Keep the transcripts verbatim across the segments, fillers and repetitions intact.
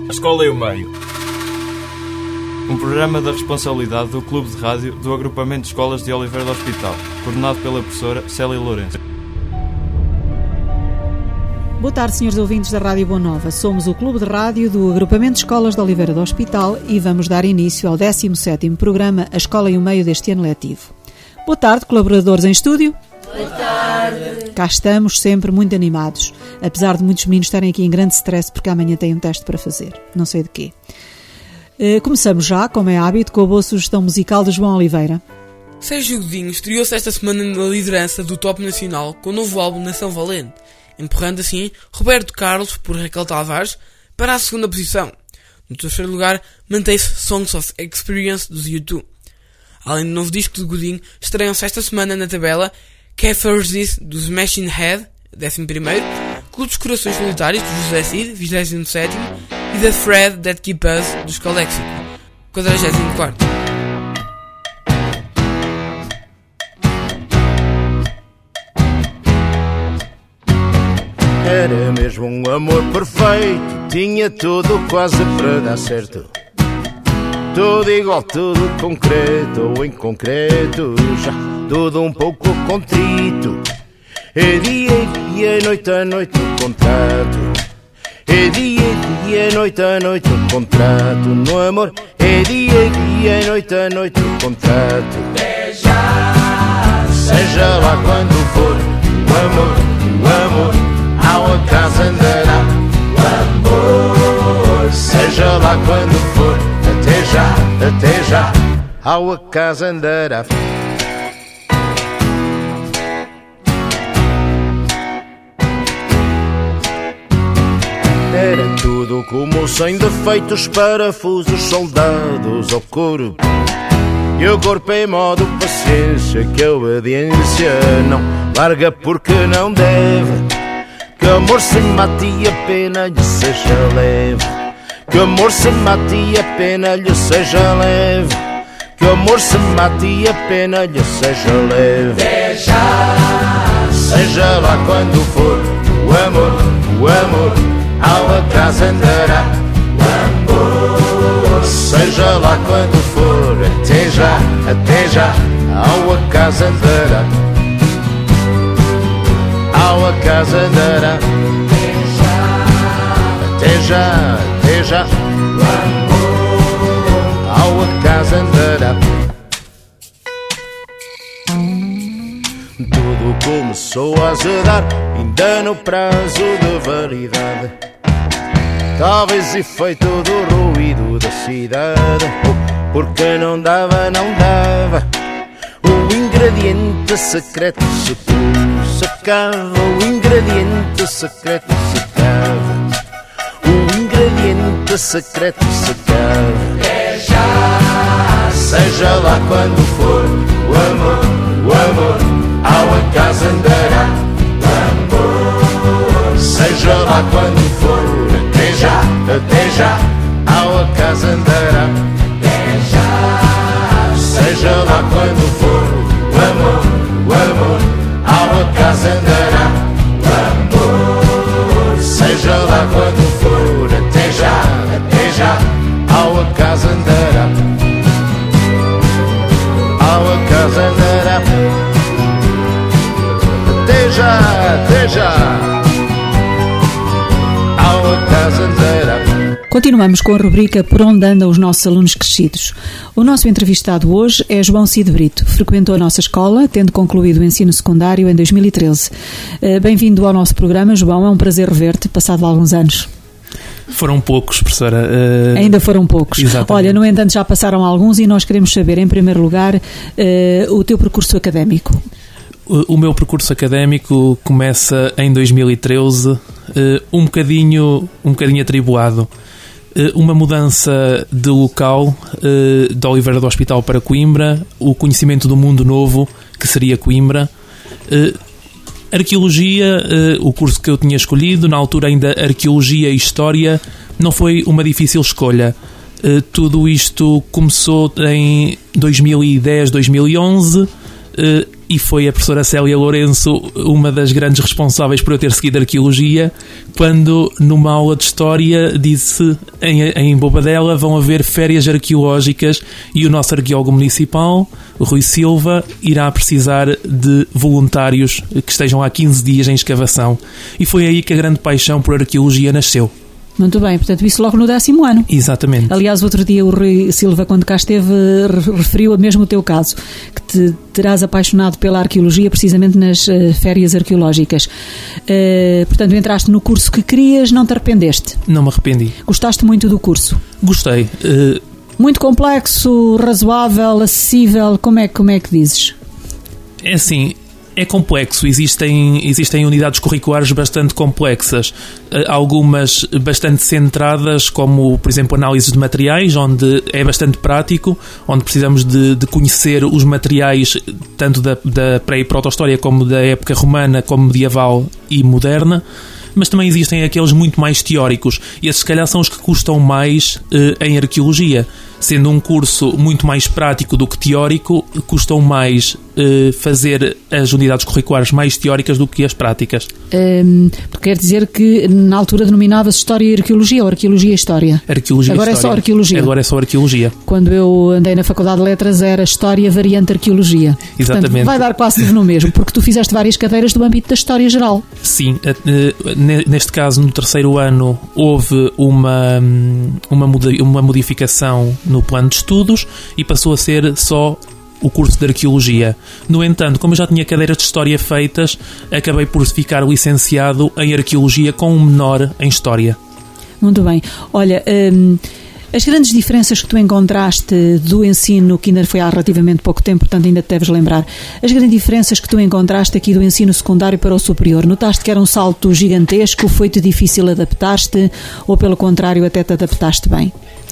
A Escola e o Meio. Um programa da responsabilidade do Clube de Rádio do Agrupamento de Escolas de Oliveira do Hospital, coordenado pela professora Célia Lourenço. Boa tarde, senhores ouvintes da Rádio Boa Nova. Somos o Clube de Rádio do Agrupamento de Escolas de Oliveira do Hospital e vamos dar início ao décimo sétimo programa A Escola e o Meio deste ano letivo. Boa tarde, colaboradores em estúdio. Boa tarde. Cá estamos sempre muito animados, apesar de muitos meninos estarem aqui em grande stress porque amanhã têm um teste para fazer, não sei de quê. Uh, começamos já, como é hábito, com a boa sugestão musical de João Oliveira. Sérgio Godinho estreou-se esta semana na liderança do Top Nacional com o novo álbum Nação Valente, empurrando assim Roberto Carlos, por Raquel Tavares, para a segunda posição. No terceiro lugar, mantém-se Songs of Experience dos U dois. Além do novo disco de Godinho, estreiam-se esta semana na tabela Cathars This, dos Machine Head, décimo primeiro, Clube dos Corações Solitários, do José Cid, vigésimo sétimo, e The Thread That Keep Us, dos Coléxico, quadragésimo quarto. Era mesmo um amor perfeito, tinha tudo quase para dar certo. Tudo igual, tudo concreto ou inconcreto, já tudo um pouco contrito. É dia e dia, noite a noite o contrato. É dia e dia, noite a noite o contrato. No amor é dia e dia, noite a noite o contrato. Beija, seja lá quando for, o amor, o amor ao acaso andará. O amor, seja lá quando for, até já, até já, ao acaso andará. Era tudo como sem defeitos, parafusos soldados ao corpo. E o corpo em modo paciência, que a obediência não larga porque não deve. Que amor se mate e a pena lhe seja leve. Que amor se mate e a pena lhe seja leve. Que amor se mate e a pena lhe seja leve. Beija, seja lá quando for, o amor, o amor ao acaso andará. O amor, seja lá quando for, até já, até já, ao acaso andará. Ao acaso andará. Até já, até já, ao acaso andará. Tudo começou a azedar, ainda no prazo de validade. Talvez efeito do ruído da cidade, porque não dava, não dava. O ingrediente secreto se pôs, sacava. O ingrediente secreto secava. O ingrediente secreto secava. Beija, seja lá quando for, o amor, o amor ao acaso andará. O amor, seja lá quando for, até já, até já, ao acaso andará. Beija, seja lá quando for, o amor, o amor ao acaso andará. O amor, seja lá quando for, até já, até já, ao acaso andará. Ao acaso andará. Até já, até já, ao acaso andará. Continuamos com a rubrica Por Onde Andam os Nossos Alunos Crescidos. O nosso entrevistado hoje é João Cid Brito. Frequentou a nossa escola, tendo concluído o ensino secundário em dois mil e treze. Bem-vindo ao nosso programa, João. É um prazer rever-te, passado alguns anos. Foram poucos, professora. Uh... Ainda foram poucos. Exatamente. Olha, no entanto, já passaram alguns e nós queremos saber, em primeiro lugar, uh, o teu percurso académico. O, o meu percurso académico começa em dois mil e treze, uh, um bocadinho, um bocadinho atribuado. Uma mudança de local, uh, de Oliveira do Hospital para Coimbra, o conhecimento do mundo novo, que seria Coimbra, uh, arqueologia, uh, o curso que eu tinha escolhido, na altura ainda arqueologia e história, não foi uma difícil escolha. Uh, tudo isto começou em dois mil e dez, dois mil e onze, uh, e foi a professora Célia Lourenço uma das grandes responsáveis por eu ter seguido arqueologia, quando numa aula de História disse em, em Bobadela vão haver férias arqueológicas e o nosso arqueólogo municipal, o Rui Silva, irá precisar de voluntários que estejam há quinze dias em escavação. E foi aí que a grande paixão por arqueologia nasceu. Muito bem, portanto, isso logo no décimo ano. Exatamente. Aliás, outro dia o Rui Silva, quando cá esteve, referiu mesmo o teu caso, que te terás apaixonado pela arqueologia precisamente nas uh, férias arqueológicas. Uh, portanto, entraste no curso que querias, não te arrependeste? Não me arrependi. Gostaste muito do curso? Gostei. Uh... Muito complexo, razoável, acessível, como é, como é que dizes? É assim... É complexo, existem, existem unidades curriculares bastante complexas, algumas bastante centradas, como, por exemplo, análise de materiais, onde é bastante prático, onde precisamos de, de conhecer os materiais tanto da, da pré- e proto-história como da época romana, como medieval e moderna. Mas também existem aqueles muito mais teóricos, e esses, se calhar, são os que custam mais eh, em arqueologia. Sendo um curso muito mais prático do que teórico, custam mais eh, fazer as unidades curriculares mais teóricas do que as práticas. Um, quer dizer que na altura denominava-se História e Arqueologia, ou Arqueologia e História? Arqueologia Agora e História. é só Arqueologia. Agora é só Arqueologia. Quando eu andei na Faculdade de Letras era História variante Arqueologia. Exatamente. Portanto, vai dar quase tudo no mesmo, porque tu fizeste várias cadeiras do âmbito da História Geral. Sim, neste caso, no terceiro ano, houve uma, uma, uma modificação no plano de estudos e passou a ser só o curso de Arqueologia. No entanto, como eu já tinha cadeiras de História feitas, acabei por ficar licenciado em Arqueologia com um menor em História. Muito bem. Olha, hum, as grandes diferenças que tu encontraste do ensino, que ainda foi há relativamente pouco tempo, portanto ainda te deves lembrar, as grandes diferenças que tu encontraste aqui do ensino secundário para o superior, notaste que era um salto gigantesco, foi-te difícil adaptar-te ou pelo contrário até te adaptaste bem?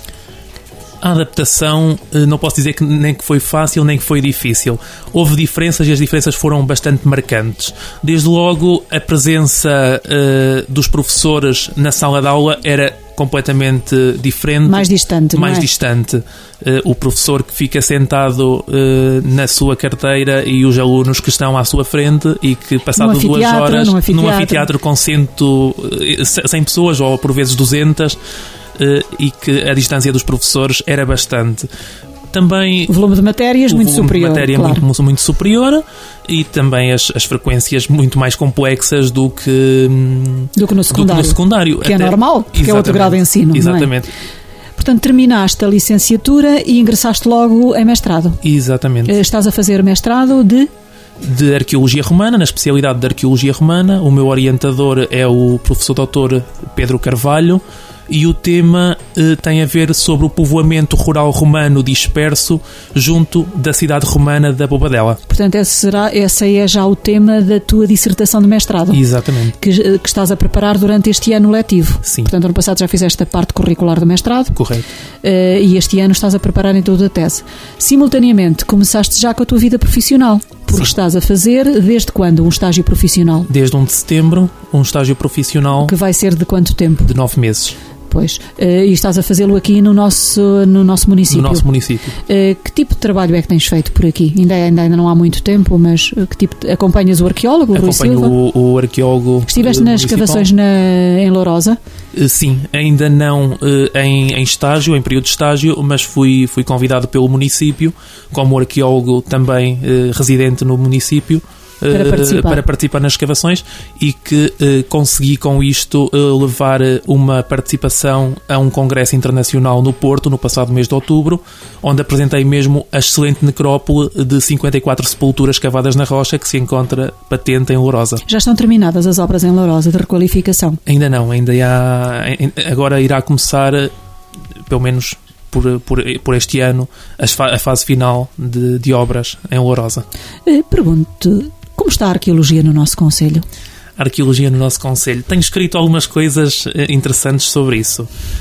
A adaptação, não posso dizer que nem que foi fácil nem que foi difícil. Houve diferenças e as diferenças foram bastante marcantes. Desde logo, a presença uh, dos professores na sala de aula era completamente diferente. Mais distante, Mais não é? distante. Uh, o professor que fica sentado uh, na sua carteira e os alunos que estão à sua frente e que, passado duas horas, num anfiteatro. num anfiteatro com cento, cem pessoas ou por vezes duzentas, Uh, e que a distância dos professores era bastante. Também o volume de matérias o muito volume superior, de matéria claro. muito, muito superior e também as, as frequências muito mais complexas do que, do que no secundário. Do que, no secundário. Que Até, é normal, porque exatamente, é outro grau de ensino. Exatamente. Não é? Portanto, terminaste a licenciatura e ingressaste logo em mestrado. Exatamente. Estás a fazer mestrado de... de Arqueologia Romana, na especialidade de Arqueologia Romana. O meu orientador é o professor doutor Pedro Carvalho e o tema eh, tem a ver sobre o povoamento rural romano disperso junto da cidade romana da Bobadela. Portanto, esse será, esse é já o tema da tua dissertação de mestrado. Exatamente. Que, que estás a preparar durante este ano letivo. Sim. Portanto, ano passado já fizeste a parte curricular do mestrado. Correto. Uh, e este ano estás a preparar em toda a tese. Simultaneamente, começaste já com a tua vida profissional. Porque Sim. estás a fazer, desde quando, um estágio profissional? Desde um de setembro, um estágio profissional... Que vai ser de quanto tempo? De nove meses. Pois. Uh, e estás a fazê-lo aqui no nosso, no nosso município? No nosso município. Uh, que tipo de trabalho é que tens feito por aqui? Ainda, ainda, ainda não há muito tempo, mas uh, que tipo de, acompanhas o arqueólogo, o Rui Acompanho Silva? o, o arqueólogo. Estiveste nas escavações na, em Lourosa? Uh, sim, ainda não uh, em, em estágio, em período de estágio, mas fui, fui convidado pelo município, como arqueólogo também uh, residente no município, Para participar. para participar nas escavações e que uh, consegui com isto uh, levar uma participação a um congresso internacional no Porto no passado mês de outubro, onde apresentei mesmo a excelente necrópole de cinquenta e quatro sepulturas cavadas na rocha que se encontra patente em Lourosa. Já estão terminadas as obras em Lourosa de requalificação? Ainda não, ainda há, agora irá começar, pelo menos por, por, por este ano, a fase final de, de obras em Lourosa. Pergunto, como está a arqueologia no nosso concelho? A arqueologia no nosso concelho. Tenho escrito algumas coisas interessantes sobre isso.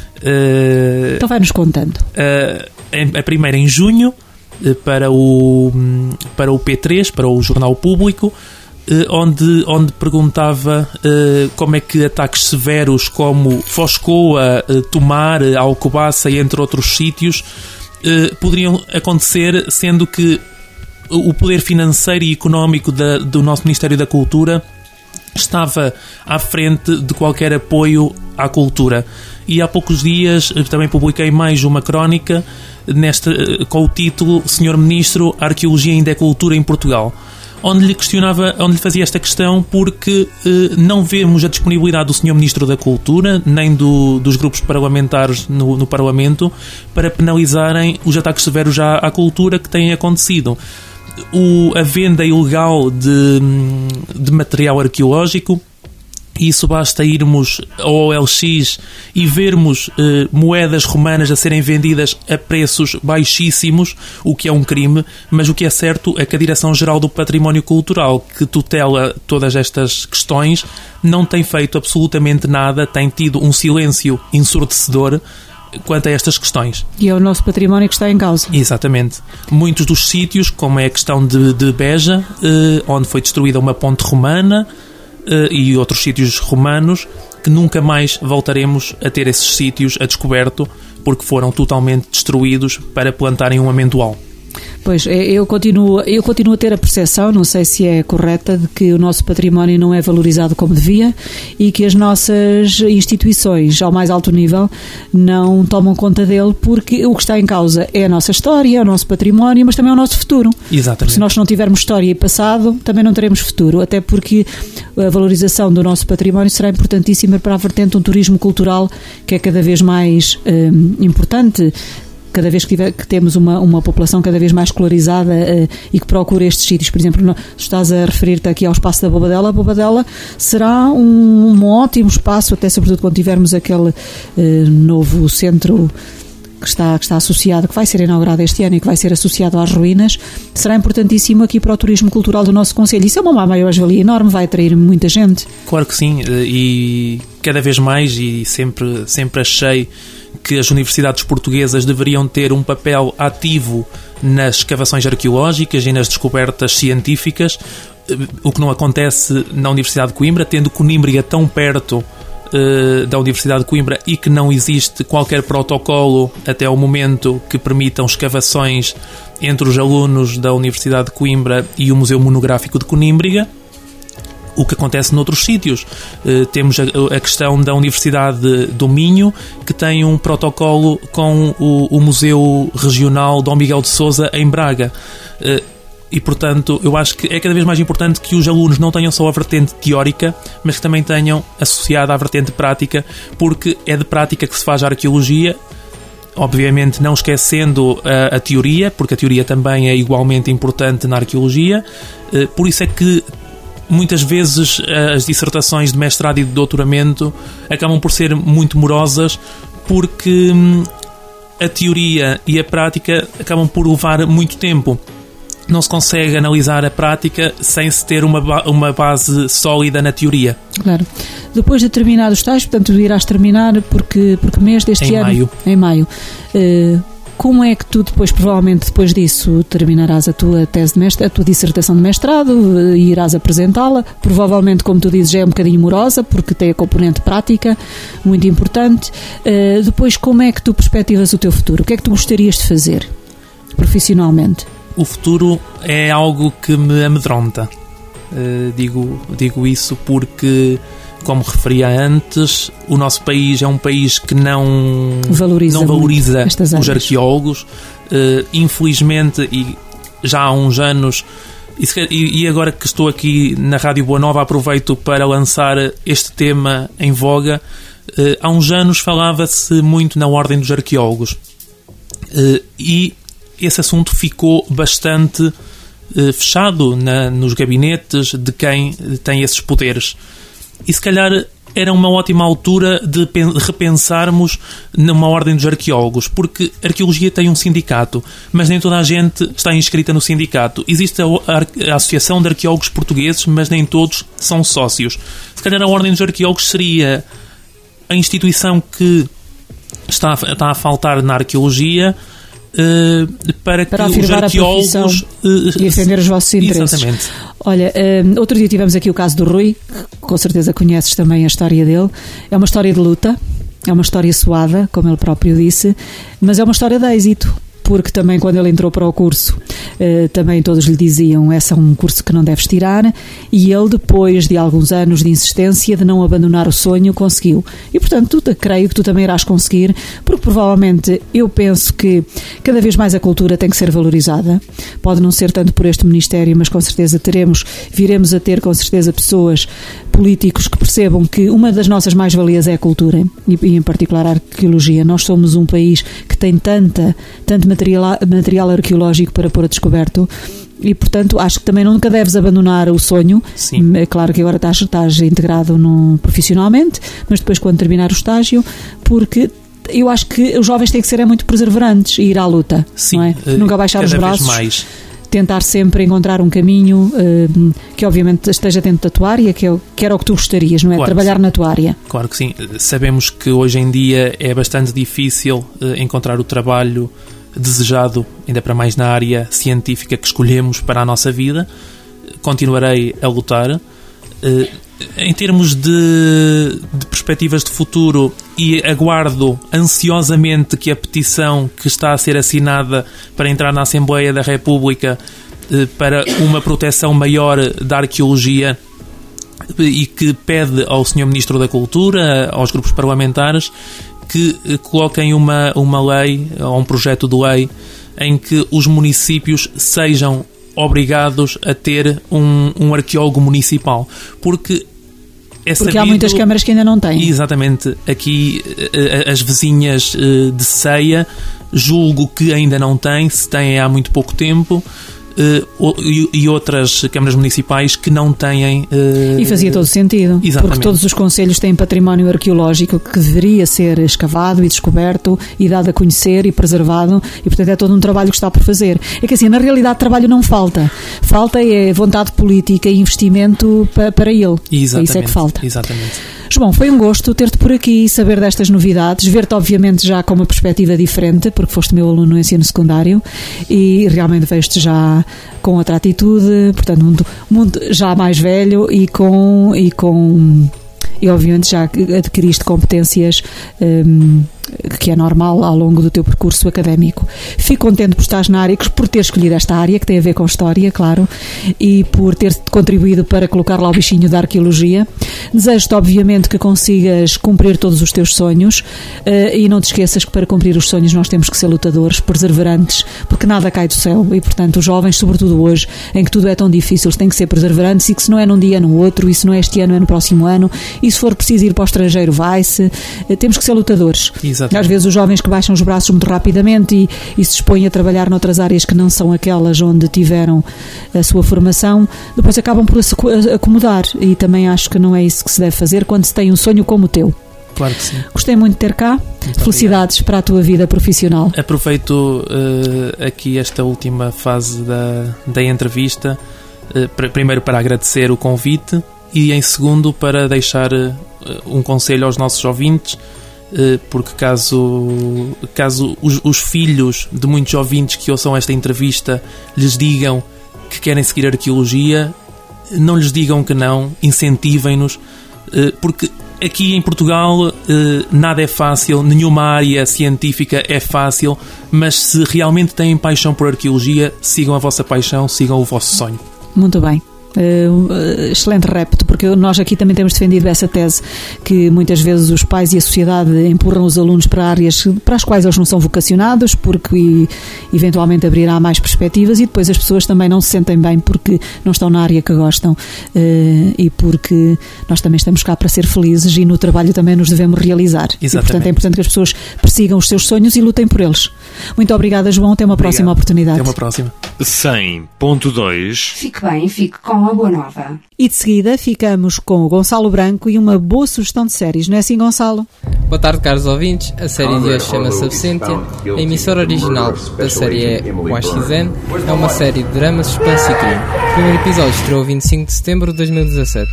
Uh, então vai-nos contando. Uh, a primeira em junho, para o, para o P três, para o Jornal Público, onde, onde perguntava uh, como é que ataques severos como Foscoa, uh, Tomar, Alcobaça e entre outros sítios uh, poderiam acontecer, sendo que o poder financeiro e económico da, do nosso Ministério da Cultura estava à frente de qualquer apoio à cultura. E há poucos dias também publiquei mais uma crónica nesta, com o título senhor Ministro, a arqueologia ainda é cultura em Portugal, onde lhe questionava, onde lhe fazia esta questão porque eh, não vemos a disponibilidade do senhor Ministro da Cultura, nem do, dos grupos parlamentares no, no Parlamento, para penalizarem os ataques severos à, à cultura que têm acontecido. O, a venda ilegal de, de material arqueológico, isso basta irmos ao O L X e vermos eh, moedas romanas a serem vendidas a preços baixíssimos, o que é um crime, mas o que é certo é que a Direção-Geral do Património Cultural, que tutela todas estas questões, não tem feito absolutamente nada, tem tido um silêncio ensurdecedor quanto a estas questões. E é o nosso património que está em causa. Exatamente. Muitos dos sítios, como é a questão de, de Beja, eh, onde foi destruída uma ponte romana, Uh, e outros sítios romanos, que nunca mais voltaremos a ter esses sítios a descoberto, porque foram totalmente destruídos para plantarem um amendoal. Pois, eu continuo, eu continuo a ter a percepção, não sei se é correta, de que o nosso património não é valorizado como devia e que as nossas instituições, ao mais alto nível, não tomam conta dele, porque o que está em causa é a nossa história, é o nosso património, mas também é o nosso futuro. Exatamente. Porque se nós não tivermos história e passado, também não teremos futuro, até porque a valorização do nosso património será importantíssima para a vertente de um turismo cultural que é cada vez mais hum, importante. Cada vez que, tiver, que temos uma, uma população cada vez mais escolarizada uh, e que procura estes sítios, por exemplo, no, estás a referir-te aqui ao espaço da Bobadela, a Bobadela será um, um ótimo espaço, até sobretudo quando tivermos aquele uh, novo centro que está, que está associado, que vai ser inaugurado este ano e que vai ser associado às ruínas, será importantíssimo aqui para o turismo cultural do nosso concelho. Isso é uma maior-valia enorme, vai atrair muita gente. Claro que sim, e cada vez mais, e sempre, sempre achei que as universidades portuguesas deveriam ter um papel ativo nas escavações arqueológicas e nas descobertas científicas, o que não acontece na Universidade de Coimbra, tendo Conímbriga tão perto uh, da Universidade de Coimbra e que não existe qualquer protocolo até ao momento que permitam escavações entre os alunos da Universidade de Coimbra e o Museu Monográfico de Conímbriga. O que acontece noutros sítios. Uh, temos a, a questão da Universidade do Minho, que tem um protocolo com o, o Museu Regional Dom Miguel de Sousa em Braga. Uh, e, portanto, eu acho que é cada vez mais importante que os alunos não tenham só a vertente teórica, mas que também tenham associada a vertente prática, porque é de prática que se faz a arqueologia, obviamente não esquecendo a, a teoria, porque a teoria também é igualmente importante na arqueologia. Uh, por isso é que muitas vezes as dissertações de mestrado e de doutoramento acabam por ser muito morosas, porque a teoria e a prática acabam por levar muito tempo. Não se consegue analisar a prática sem se ter uma, ba- uma base sólida na teoria. Claro. Depois de terminar os estágios, portanto, tu irás terminar porque, porque mês deste em ano? Maio. Em maio. Uh, Como é que tu depois, provavelmente depois disso, terminarás a tua tese de mestrado, a tua dissertação de mestrado e irás apresentá-la? Provavelmente, como tu dizes, é um bocadinho morosa, porque tem a componente prática muito importante. Uh, depois, como é que tu perspectivas o teu futuro? O que é que tu gostarias de fazer profissionalmente? O futuro é algo que me amedronta. Uh, digo, digo isso porque, como referia antes, o nosso país é um país que não valoriza, não valoriza os arqueólogos. Uh, infelizmente, e já há uns anos, e, e agora que estou aqui na Rádio Boa Nova, aproveito para lançar este tema em voga. Uh, há uns anos falava-se muito na Ordem dos Arqueólogos. Uh, e esse assunto ficou bastante uh, fechado na, nos gabinetes de quem tem esses poderes. E se calhar era uma ótima altura de repensarmos numa Ordem dos Arqueólogos, porque a arqueologia tem um sindicato, mas nem toda a gente está inscrita no sindicato. Existe a, a, a Associação de Arqueólogos Portugueses, mas nem todos são sócios. Se calhar a Ordem dos Arqueólogos seria a instituição que está, está a faltar na arqueologia, Uh, para, para que os arqueólogos uh, e defender os vossos interesses. Exatamente. Olha, uh, outro dia tivemos aqui o caso do Rui, com certeza conheces também a história dele. É uma história de luta, é uma história suada, como ele próprio disse, mas é uma história de êxito, porque também quando ele entrou para o curso uh, também todos lhe diziam, esse é um curso que não deves tirar, e ele, depois de alguns anos de insistência, de não abandonar o sonho, conseguiu. E, portanto, tu, creio que tu também irás conseguir, porque provavelmente eu penso que cada vez mais a cultura tem que ser valorizada. Pode não ser tanto por este Ministério, mas com certeza teremos, viremos a ter com certeza pessoas, políticos que percebam que uma das nossas mais-valias é a cultura, e, e em particular a arqueologia. Nós somos um país que tem tanta, tanto material, material arqueológico para pôr a descoberto, e portanto acho que também nunca deves abandonar o sonho. Sim. É claro que agora estás, estás integrado no, profissionalmente, mas depois quando terminar o estágio, porque eu acho que os jovens têm que ser é muito perseverantes e ir à luta. Sim, não é? uh, Nunca baixar os braços, mais. tentar sempre encontrar um caminho uh, que obviamente esteja dentro da tua área, que, é, que era o que tu gostarias, não é? Claro, trabalhar na tua área. Claro que sim. Sabemos que hoje em dia é bastante difícil uh, encontrar o trabalho desejado, ainda para mais na área científica que escolhemos para a nossa vida. Continuarei a lutar. Uh, em termos de, de perspectivas de futuro, e aguardo ansiosamente que a petição que está a ser assinada para entrar na Assembleia da República uh, para uma proteção maior da arqueologia, e que pede ao senhor Ministro da Cultura, aos grupos parlamentares, que uh, coloquem uma, uma lei, ou um projeto de lei, em que os municípios sejam obrigados a ter um, um arqueólogo municipal, porque é porque sabido, há muitas câmaras que ainda não têm. Exatamente. Aqui as vizinhas de Ceia, julgo que ainda não têm, se têm há muito pouco tempo, e outras câmaras municipais que não têm. E fazia todo sentido. Exatamente. Porque todos os concelhos têm património arqueológico que deveria ser escavado e descoberto e dado a conhecer e preservado, e portanto é todo um trabalho que está por fazer. É que assim, na realidade trabalho não falta. Falta é vontade política e investimento para, para ele. Exatamente. É isso é que falta. Exatamente. João, foi um gosto ter-te por aqui, saber destas novidades, ver-te obviamente já com uma perspectiva diferente, porque foste meu aluno no ensino secundário, e realmente vejo-te já com outra atitude, portanto, mundo, mundo já mais velho e com, e com e obviamente já adquiriste competências hum, que é normal ao longo do teu percurso académico. Fico contente por estares na área, por ter escolhido esta área, que tem a ver com história, claro, e por ter contribuído para colocar lá o bichinho da arqueologia. Desejo-te, obviamente, que consigas cumprir todos os teus sonhos, uh, e não te esqueças que para cumprir os sonhos nós temos que ser lutadores, perseverantes, porque nada cai do céu, e portanto os jovens, sobretudo hoje, em que tudo é tão difícil, têm que ser perseverantes, e que se não é num dia é no outro, e se não é este ano é no próximo ano, e se for preciso ir para o estrangeiro vai-se. Uh, temos que ser lutadores. Exatamente. Às vezes os jovens que baixam os braços muito rapidamente e, e se expõem a trabalhar noutras áreas que não são aquelas onde tiveram a sua formação, depois acabam por se acomodar, e também acho que não é isso que se deve fazer quando se tem um sonho como o teu. Claro que sim. Gostei muito de ter cá. Muito Felicidades obrigado. Para a tua vida profissional. Aproveito uh, aqui esta última fase da, da entrevista, uh, pr- primeiro para agradecer o convite, e em segundo para deixar uh, um conselho aos nossos ouvintes, porque caso, caso os, os filhos de muitos ouvintes que ouçam esta entrevista lhes digam que querem seguir arqueologia, não lhes digam que não, incentivem-nos, porque aqui em Portugal nada é fácil, nenhuma área científica é fácil, mas se realmente têm paixão por arqueologia, sigam a vossa paixão, sigam o vosso sonho. Muito bem. Uh, uh, excelente repto, porque nós aqui também temos defendido essa tese, que muitas vezes os pais e a sociedade empurram os alunos para áreas para as quais eles não são vocacionados, porque e, eventualmente abrirá mais perspectivas, e depois as pessoas também não se sentem bem porque não estão na área que gostam, uh, e porque nós também estamos cá para ser felizes, e no trabalho também nos devemos realizar. Exatamente. E, portanto é importante que as pessoas persigam os seus sonhos e lutem por eles. Muito obrigada, João, até uma Obrigado. próxima oportunidade. Até uma próxima. cem ponto dois. Fique bem, fique com a boa nova. E de seguida ficamos com o Gonçalo Branco e uma boa sugestão de séries, não é assim, Gonçalo? Boa tarde, caros ouvintes. A série de hoje chama-se Absentia. A emissora original da série é o X N. É uma série de drama, suspense e crime. O primeiro episódio estreou vinte e cinco de setembro de dois mil e dezassete.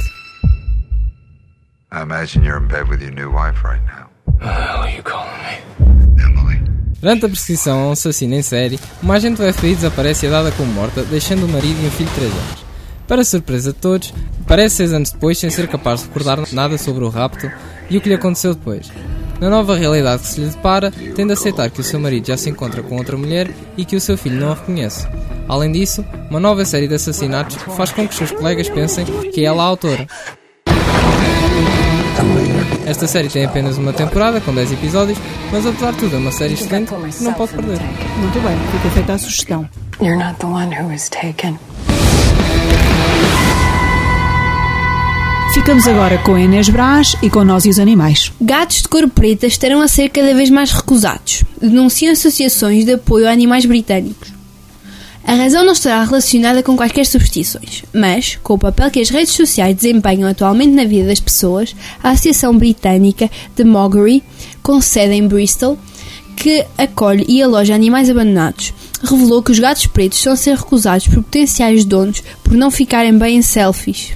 I imagine you're in bed with your new wife right now. What the hell are you calling me? Emily. Durante a perseguição a um assassino em série, uma agente do F B I desaparece e é dada como morta, deixando o marido e um filho de três anos. Para surpresa de todos, aparece seis anos depois sem ser capaz de recordar nada sobre o rapto e o que lhe aconteceu depois. Na nova realidade que se lhe depara, tem de aceitar que o seu marido já se encontra com outra mulher e que o seu filho não a reconhece. Além disso, uma nova série de assassinatos faz com que os seus colegas pensem que é ela a autora. Esta série tem apenas uma temporada, com dez episódios, mas apesar de tudo é uma série excelente que não pode perder. Muito bem, fica feita a sugestão. You're not the one who was taken. Ficamos agora com a Inês Brás e com Nós e os Animais. Gatos de cor preta estarão a ser cada vez mais recusados, denunciam associações de apoio a animais britânicos. A razão não estará relacionada com quaisquer superstições, mas, com o papel que as redes sociais desempenham atualmente na vida das pessoas, a Associação Britânica de Mowgli, com sede em Bristol, que acolhe e aloja animais abandonados, revelou que os gatos pretos estão a ser recusados por potenciais donos por não ficarem bem em selfies.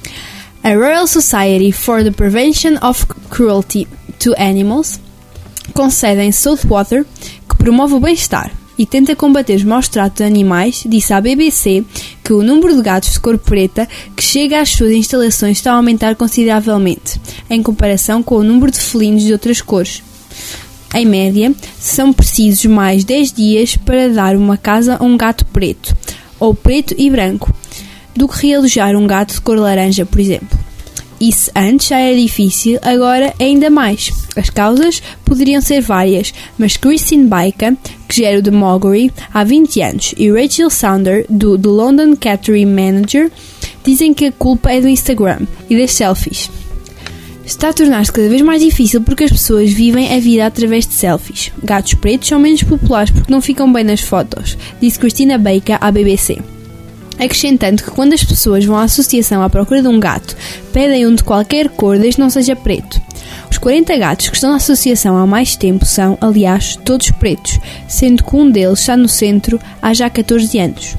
A Royal Society for the Prevention of Cruelty to Animals, com sede em Southwater, que promove o bem-estar e tenta combater os maus tratos de animais, disse à B B C que o número de gatos de cor preta que chega às suas instalações está a aumentar consideravelmente, em comparação com o número de felinos de outras cores. Em média, são precisos mais dez dias para dar uma casa a um gato preto, ou preto e branco, do que realojar um gato de cor laranja, por exemplo. Isso antes já era difícil, agora é ainda mais. As causas poderiam ser várias, mas Christine Baika, que gera o The Mowgli há vinte anos, e Rachel Saunder, do The London Cattery Manager, dizem que a culpa é do Instagram e das selfies. Está a tornar-se cada vez mais difícil porque as pessoas vivem a vida através de selfies. Gatos pretos são menos populares porque não ficam bem nas fotos, disse Christina Baika à B B C. Acrescentando que quando as pessoas vão à associação à procura de um gato, pedem um de qualquer cor desde que não seja preto. Os quarenta gatos que estão na associação há mais tempo são, aliás, todos pretos, sendo que um deles está no centro há já catorze anos.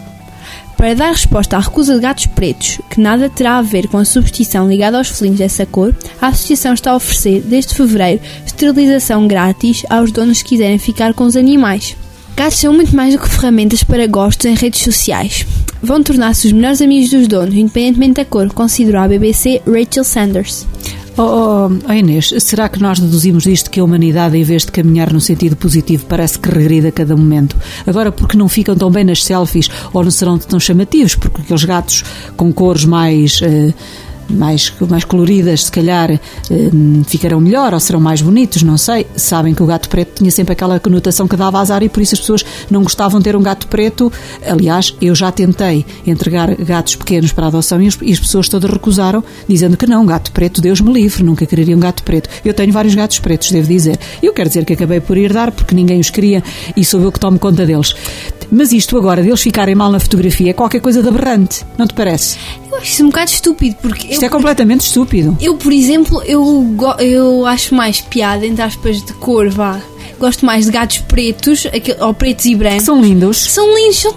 Para dar resposta à recusa de gatos pretos, que nada terá a ver com a superstição ligada aos felinos dessa cor, a associação está a oferecer, desde fevereiro, esterilização grátis aos donos que quiserem ficar com os animais. Gatos são muito mais do que ferramentas para gostos em redes sociais. Vão tornar-se os melhores amigos dos donos, independentemente da cor, considerou a B B C Rachel Sanders. Oh, oh, oh Inês, será que nós deduzimos disto que a humanidade, em vez de caminhar no sentido positivo, parece que regride a cada momento? Agora, porque não ficam tão bem nas selfies ou não serão tão chamativos? Porque aqueles gatos com cores mais... Uh, mais, mais coloridas, se calhar eh, ficarão melhor ou serão mais bonitos, não sei. Sabem que o gato preto tinha sempre aquela conotação que dava azar e por isso as pessoas não gostavam de ter um gato preto. Aliás, eu já tentei entregar gatos pequenos para a adoção e as, e as pessoas todas recusaram, dizendo que não, gato preto, Deus me livre, nunca quereria um gato preto. Eu tenho vários gatos pretos, devo dizer. Eu quero dizer que acabei por ir dar porque ninguém os queria e sou eu que tomo conta deles. Mas isto agora, deles ficarem mal na fotografia, é qualquer coisa de aberrante, não te parece? Eu acho isso um bocado estúpido, porque... Isto eu, é completamente estúpido. Eu, por exemplo, eu, eu acho mais piada, entre aspas, de cor, vá. Gosto mais de gatos pretos, ou pretos e brancos. São lindos. São lindos, são...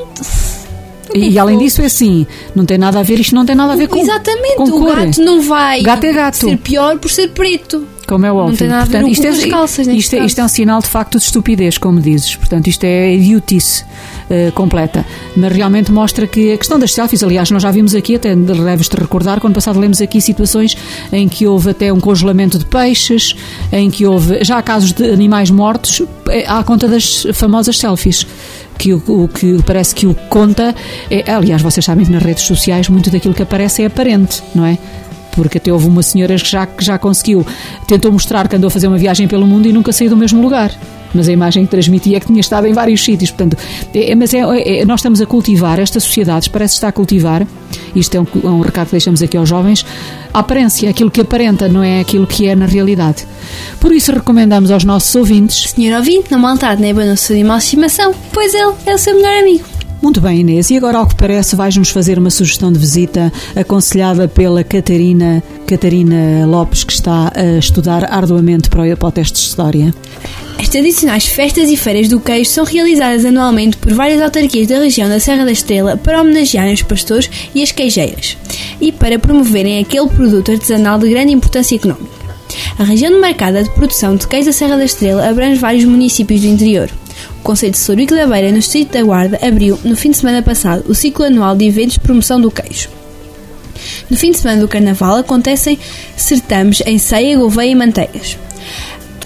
E, e além disso é assim, não tem nada a ver, isto não tem nada a ver com Exatamente, com o cor. gato não vai o gato é gato. ser pior por ser preto. Como é óbvio. Não tem nada Portanto, a ver isto, com é, as calças, isto, é, isto é um sinal de facto de estupidez, como dizes. Portanto, isto é idiotice uh, completa. Mas realmente mostra que a questão das selfies, aliás, nós já vimos aqui, até deves-te recordar, quando passado lemos aqui situações em que houve até um congelamento de peixes, em que houve já casos de animais mortos à conta das famosas selfies. Que o, o que parece que o conta é, aliás, vocês sabem que nas redes sociais muito daquilo que aparece é aparente, não é? Porque até houve uma senhora que já, que já conseguiu, tentou mostrar que andou a fazer uma viagem pelo mundo e nunca saiu do mesmo lugar, mas a imagem que transmitia é que tinha estado em vários sítios. Portanto, é, mas é, é, nós estamos a cultivar, esta sociedade parece estar a cultivar, isto é um, é um recado que deixamos aqui aos jovens, a aparência, aquilo que aparenta, não é aquilo que é na realidade. Por isso recomendamos aos nossos ouvintes: senhor ouvinte, não maltrate nem abandone o seu animal de estimação, pois ele é o seu melhor amigo. Muito bem, Inês, e agora ao que parece vais-nos fazer uma sugestão de visita aconselhada pela Catarina, Catarina Lopes, que está a estudar arduamente para o, para o teste de História. As tradicionais festas e feiras do queijo são realizadas anualmente por várias autarquias da região da Serra da Estrela para homenagearem os pastores e as queijeiras e para promoverem aquele produto artesanal de grande importância económica. A região demarcada de produção de queijo da Serra da Estrela abrange vários municípios do interior. O Concelho de Sourico da Beira, no Distrito da Guarda, abriu, no fim de semana passado, o ciclo anual de eventos de promoção do queijo. No fim de semana do Carnaval acontecem certames em ceia, gouveia e manteigas.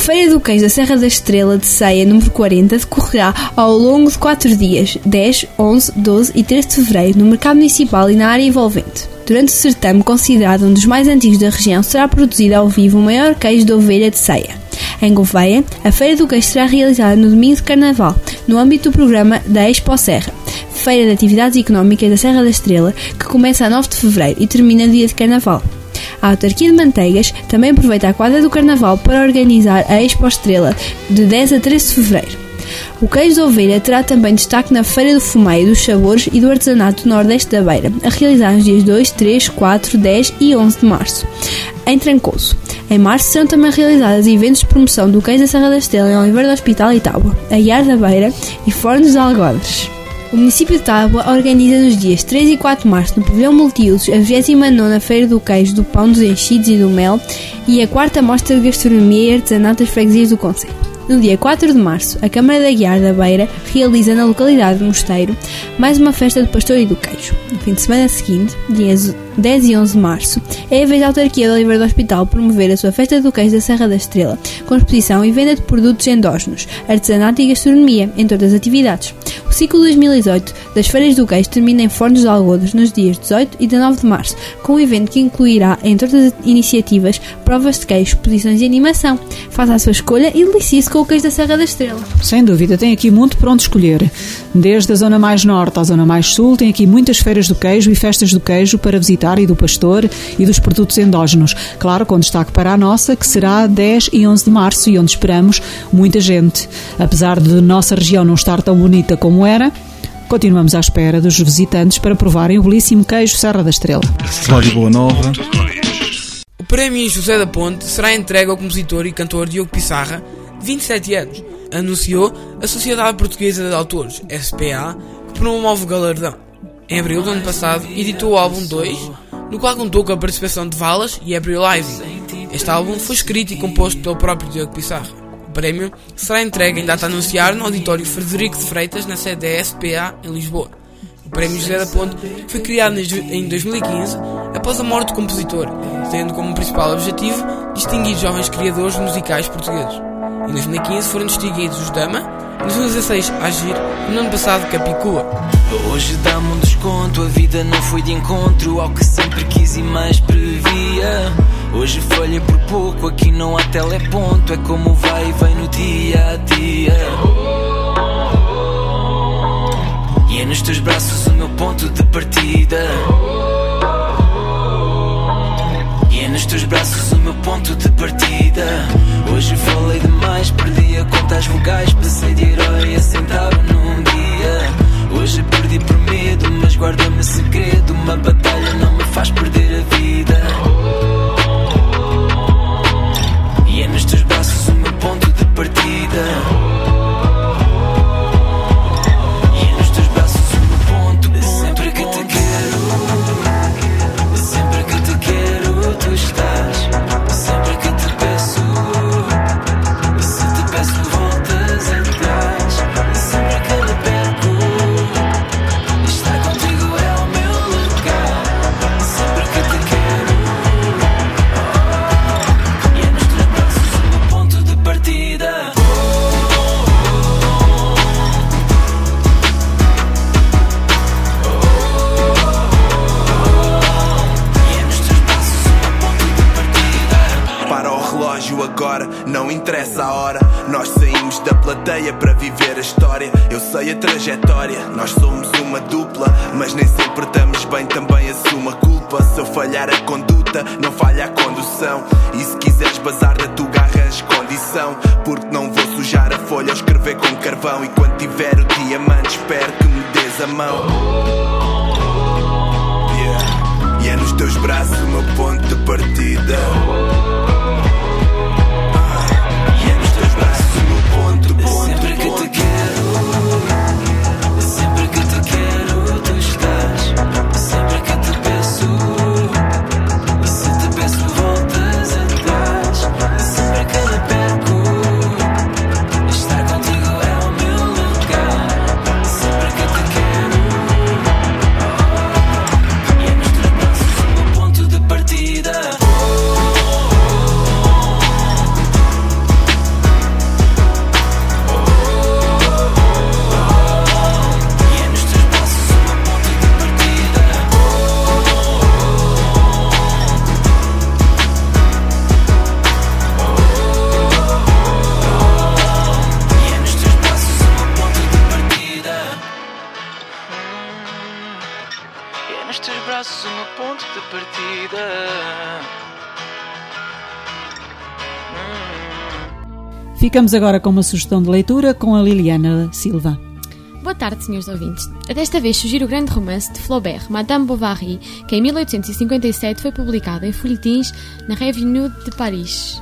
Feira do Queijo da Serra da Estrela de Ceia, número quarenta, decorrerá ao longo de quatro dias, dez, onze, doze e treze de fevereiro, no mercado municipal e na área envolvente. Durante o certame, considerado um dos mais antigos da região, será produzido ao vivo o maior queijo de ovelha de Ceia. Em Gouveia, a Feira do Queijo será realizada no domingo de Carnaval, no âmbito do programa da Expo Serra, Feira de Atividades Económicas da Serra da Estrela, que começa a nove de fevereiro e termina no dia de Carnaval. A autarquia de Manteigas também aproveita a quadra do Carnaval para organizar a Expo Estrela, de dez a treze de fevereiro. O queijo de ovelha terá também destaque na Feira do Fumeiro, dos Sabores e do Artesanato do Nordeste da Beira, a realizar nos dias dois, três, quatro, dez e onze de março, em Trancoso. Em março serão também realizados eventos de promoção do queijo da Serra da Estrela em Oliveira do Hospital e Tábua, Aiar da Beira e Fornos de Algodres. O município de Tábua organiza nos dias três e quatro de março, no pavilhão multiusos, a vigésima nona Feira do Queijo, do Pão, dos Enchidos e do Mel e a quarta Mostra de Gastronomia e Artesanato das Freguesias do concelho. No dia quatro de março, a Câmara de Aguiar da Beira realiza na localidade de Mosteiro mais uma festa do pastor e do queijo. No fim de semana seguinte, dias dez e onze de março, é a vez da autarquia de Oliveira do Hospital promover a sua festa do queijo da Serra da Estrela, com exposição e venda de produtos endógenos, artesanato e gastronomia, entre outras atividades. O ciclo dois mil e dezoito das Feiras do Queijo termina em Fornos de Algodres nos dias dezoito e dezenove de março, com um evento que incluirá, entre outras iniciativas, provas de queijo, exposições e animação. Faça a sua escolha e delicie-se com o queijo da Serra da Estrela. Sem dúvida, tem aqui muito para onde escolher. Desde a zona mais norte à zona mais sul, tem aqui muitas feiras do queijo e festas do queijo para visitar, e do pastor e dos produtos endógenos. Claro, com destaque para a nossa, que será dez e onze de março e onde esperamos muita gente. Apesar de nossa região não estar tão bonita como era, continuamos à espera dos visitantes para provarem o belíssimo queijo Serra da Estrela. Rádio Boa Nova. O prémio José da Ponte será entregue ao compositor e cantor Diogo Pissarra, de vinte e sete anos, anunciou a Sociedade Portuguesa de Autores, S P A, que promove o galardão. Em abril do ano passado, editou o álbum dois, no qual contou com a participação de Valas e Abril Ivy. Este álbum foi escrito e composto pelo próprio Diogo Pissarra. O prémio será entregue em data a anunciar no auditório Frederico de Freitas, na sede da S P A, em Lisboa. O prémio José da Ponte foi criado em dois mil e quinze, após a morte do compositor, tendo como principal objetivo distinguir jovens criadores musicais portugueses. Em dois mil e quinze foram distinguidos os Dama, em dois mil e dezasseis Agir e no ano passado Capicua. Hoje dá-me um desconto, a vida não foi de encontro ao que sempre quis e mais previa. Hoje falhei por pouco, aqui não há teleponto, é como vai e vem no dia a dia. E é nos teus braços o meu ponto de partida. E é nos teus braços o meu ponto de partida. Hoje falei demais, perdi a conta às vogais, passei de herói a centavo num dia. Hoje perdi por medo, mas guarda-me segredo, uma batalha não me faz perder a vida. E é nos teus braços o meu ponto de partida. E é nos teus braços o meu ponto, ponto sempre que te quero, sempre que te quero, tu estás. Sempre que te peço, se te peço voltas atrás. Sempre que lhe perco, estar contigo é o meu lugar. Sempre que te quero, e é nos teus braços o meu ponto de partida. Para o relógio agora, não interessa a hora. Nós saímos da plateia para viver a história. Eu sei a trajetória, nós somos uma dupla, mas nem sempre estamos bem, também assumo a culpa. Se eu falhar a conduta, não falha a condução. E se quiseres bazar da tuga, arranjes condição, porque não vou sujar a folha ou escrever com carvão. E quando tiver o diamante, espero que me des a mão. Yeah. E é nos teus braços o meu ponto de partida. Sempre que te quero, sempre que te quero, tu estás. Sempre que te peço, se te peço voltas atrás. Sempre que lhe perco, estar contigo é o meu lugar. Sempre que te quero, e é nos teus braços o meu ponto de partida. Oh, oh, oh. Ficamos agora com uma sugestão de leitura com a Liliana Silva. Boa tarde, senhores ouvintes. Desta vez sugiro o grande romance de Flaubert, Madame Bovary, que em mil oitocentos e cinquenta e sete foi publicado em folhetins na Revue de Paris.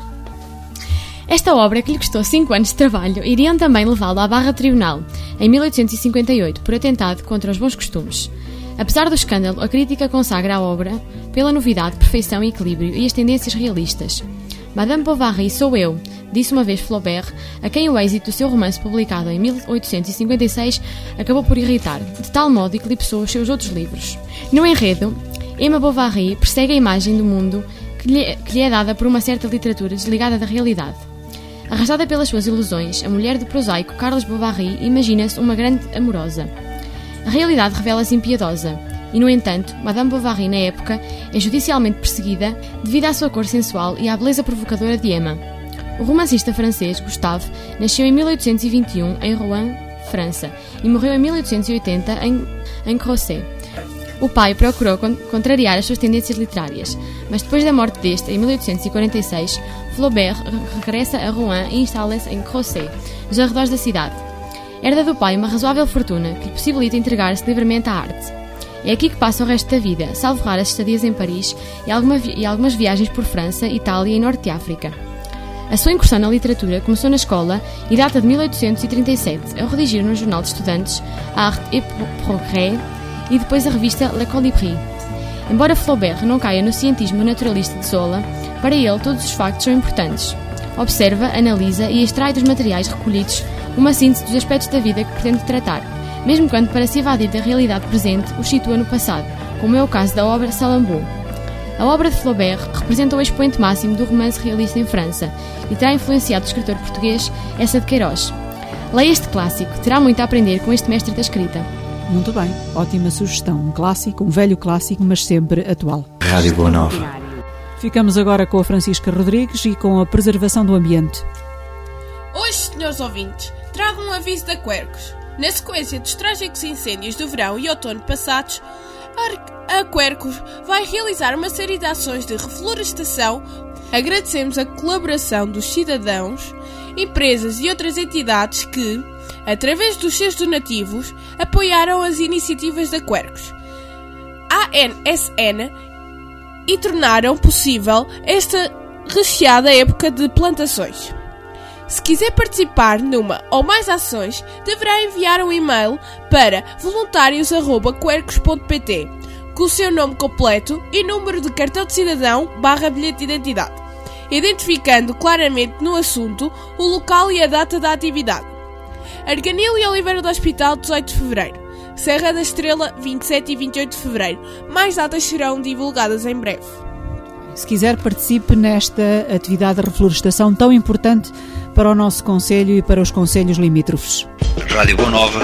Esta obra, que lhe custou cinco anos de trabalho, iriam também levá-lo à barra tribunal, em mil oitocentos e cinquenta e oito, por atentado contra os bons costumes. Apesar do escândalo, a crítica consagra a obra pela novidade, perfeição e equilíbrio e as tendências realistas. Madame Bovary sou eu, disse uma vez Flaubert, a quem o êxito do seu romance publicado em mil oitocentos e cinquenta e seis acabou por irritar, de tal modo eclipsou os seus outros livros. No enredo, Emma Bovary persegue a imagem do mundo que lhe, que lhe é dada por uma certa literatura desligada da realidade. Arrastada pelas suas ilusões, a mulher do prosaico Carlos Bovary imagina-se uma grande amorosa. A realidade revela-se impiedosa, e, no entanto, Madame Bovary, na época, é judicialmente perseguida devido à sua cor sensual e à beleza provocadora de Emma. O romancista francês Gustave nasceu em mil oitocentos e vinte e um em Rouen, França, e morreu em mil oitocentos e oitenta em, em Crozet. O pai procurou con- contrariar as suas tendências literárias, mas depois da morte deste, em mil oitocentos e quarenta e seis, Flaubert regressa a Rouen e instala-se em Crozet, nos arredores da cidade. Herda do pai uma razoável fortuna que lhe possibilita entregar-se livremente à arte. É aqui que passa o resto da vida, salvo raras estadias em Paris e, alguma vi- e algumas viagens por França, Itália e Norte de África. A sua incursão na literatura começou na escola e data de mil oitocentos e trinta e sete, ao redigir no jornal de estudantes Art et Progrès e depois a revista Le Colibri. Embora Flaubert não caia no cientismo naturalista de Zola, para ele todos os factos são importantes. Observa, analisa e extrai dos materiais recolhidos uma síntese dos aspectos da vida que pretende tratar, mesmo quando, para se evadir da realidade presente, os situa no passado, como é o caso da obra Salammbô. A obra de Flaubert representa o expoente máximo do romance realista em França e terá influenciado o escritor português Eça de Queiroz. Leia este clássico, terá muito a aprender com este mestre da escrita. Muito bem, ótima sugestão. Um clássico, um velho clássico, mas sempre atual. Rádio Boa Nova. Ficamos agora com a Francisca Rodrigues e com a preservação do ambiente. Hoje, senhores ouvintes, trago um aviso da Quercus. Na sequência dos trágicos incêndios do verão e outono passados, a Quercus vai realizar uma série de ações de reflorestação. Agradecemos a colaboração dos cidadãos, empresas e outras entidades que, através dos seus donativos, apoiaram as iniciativas da Quercus, A N S N, e tornaram possível esta recheada época de plantações. Se quiser participar numa ou mais ações, deverá enviar um e-mail para voluntários arroba quercus ponto pt com o seu nome completo e número de cartão de cidadão barra bilhete de identidade, identificando claramente no assunto o local e a data da atividade. Arganil e Oliveira do Hospital, dezoito de fevereiro. Serra da Estrela, vinte e sete e vinte e oito de fevereiro. Mais datas serão divulgadas em breve. Se quiser, participe nesta atividade de reflorestação tão importante para o nosso concelho e para os concelhos limítrofes. Rádio Boa Nova.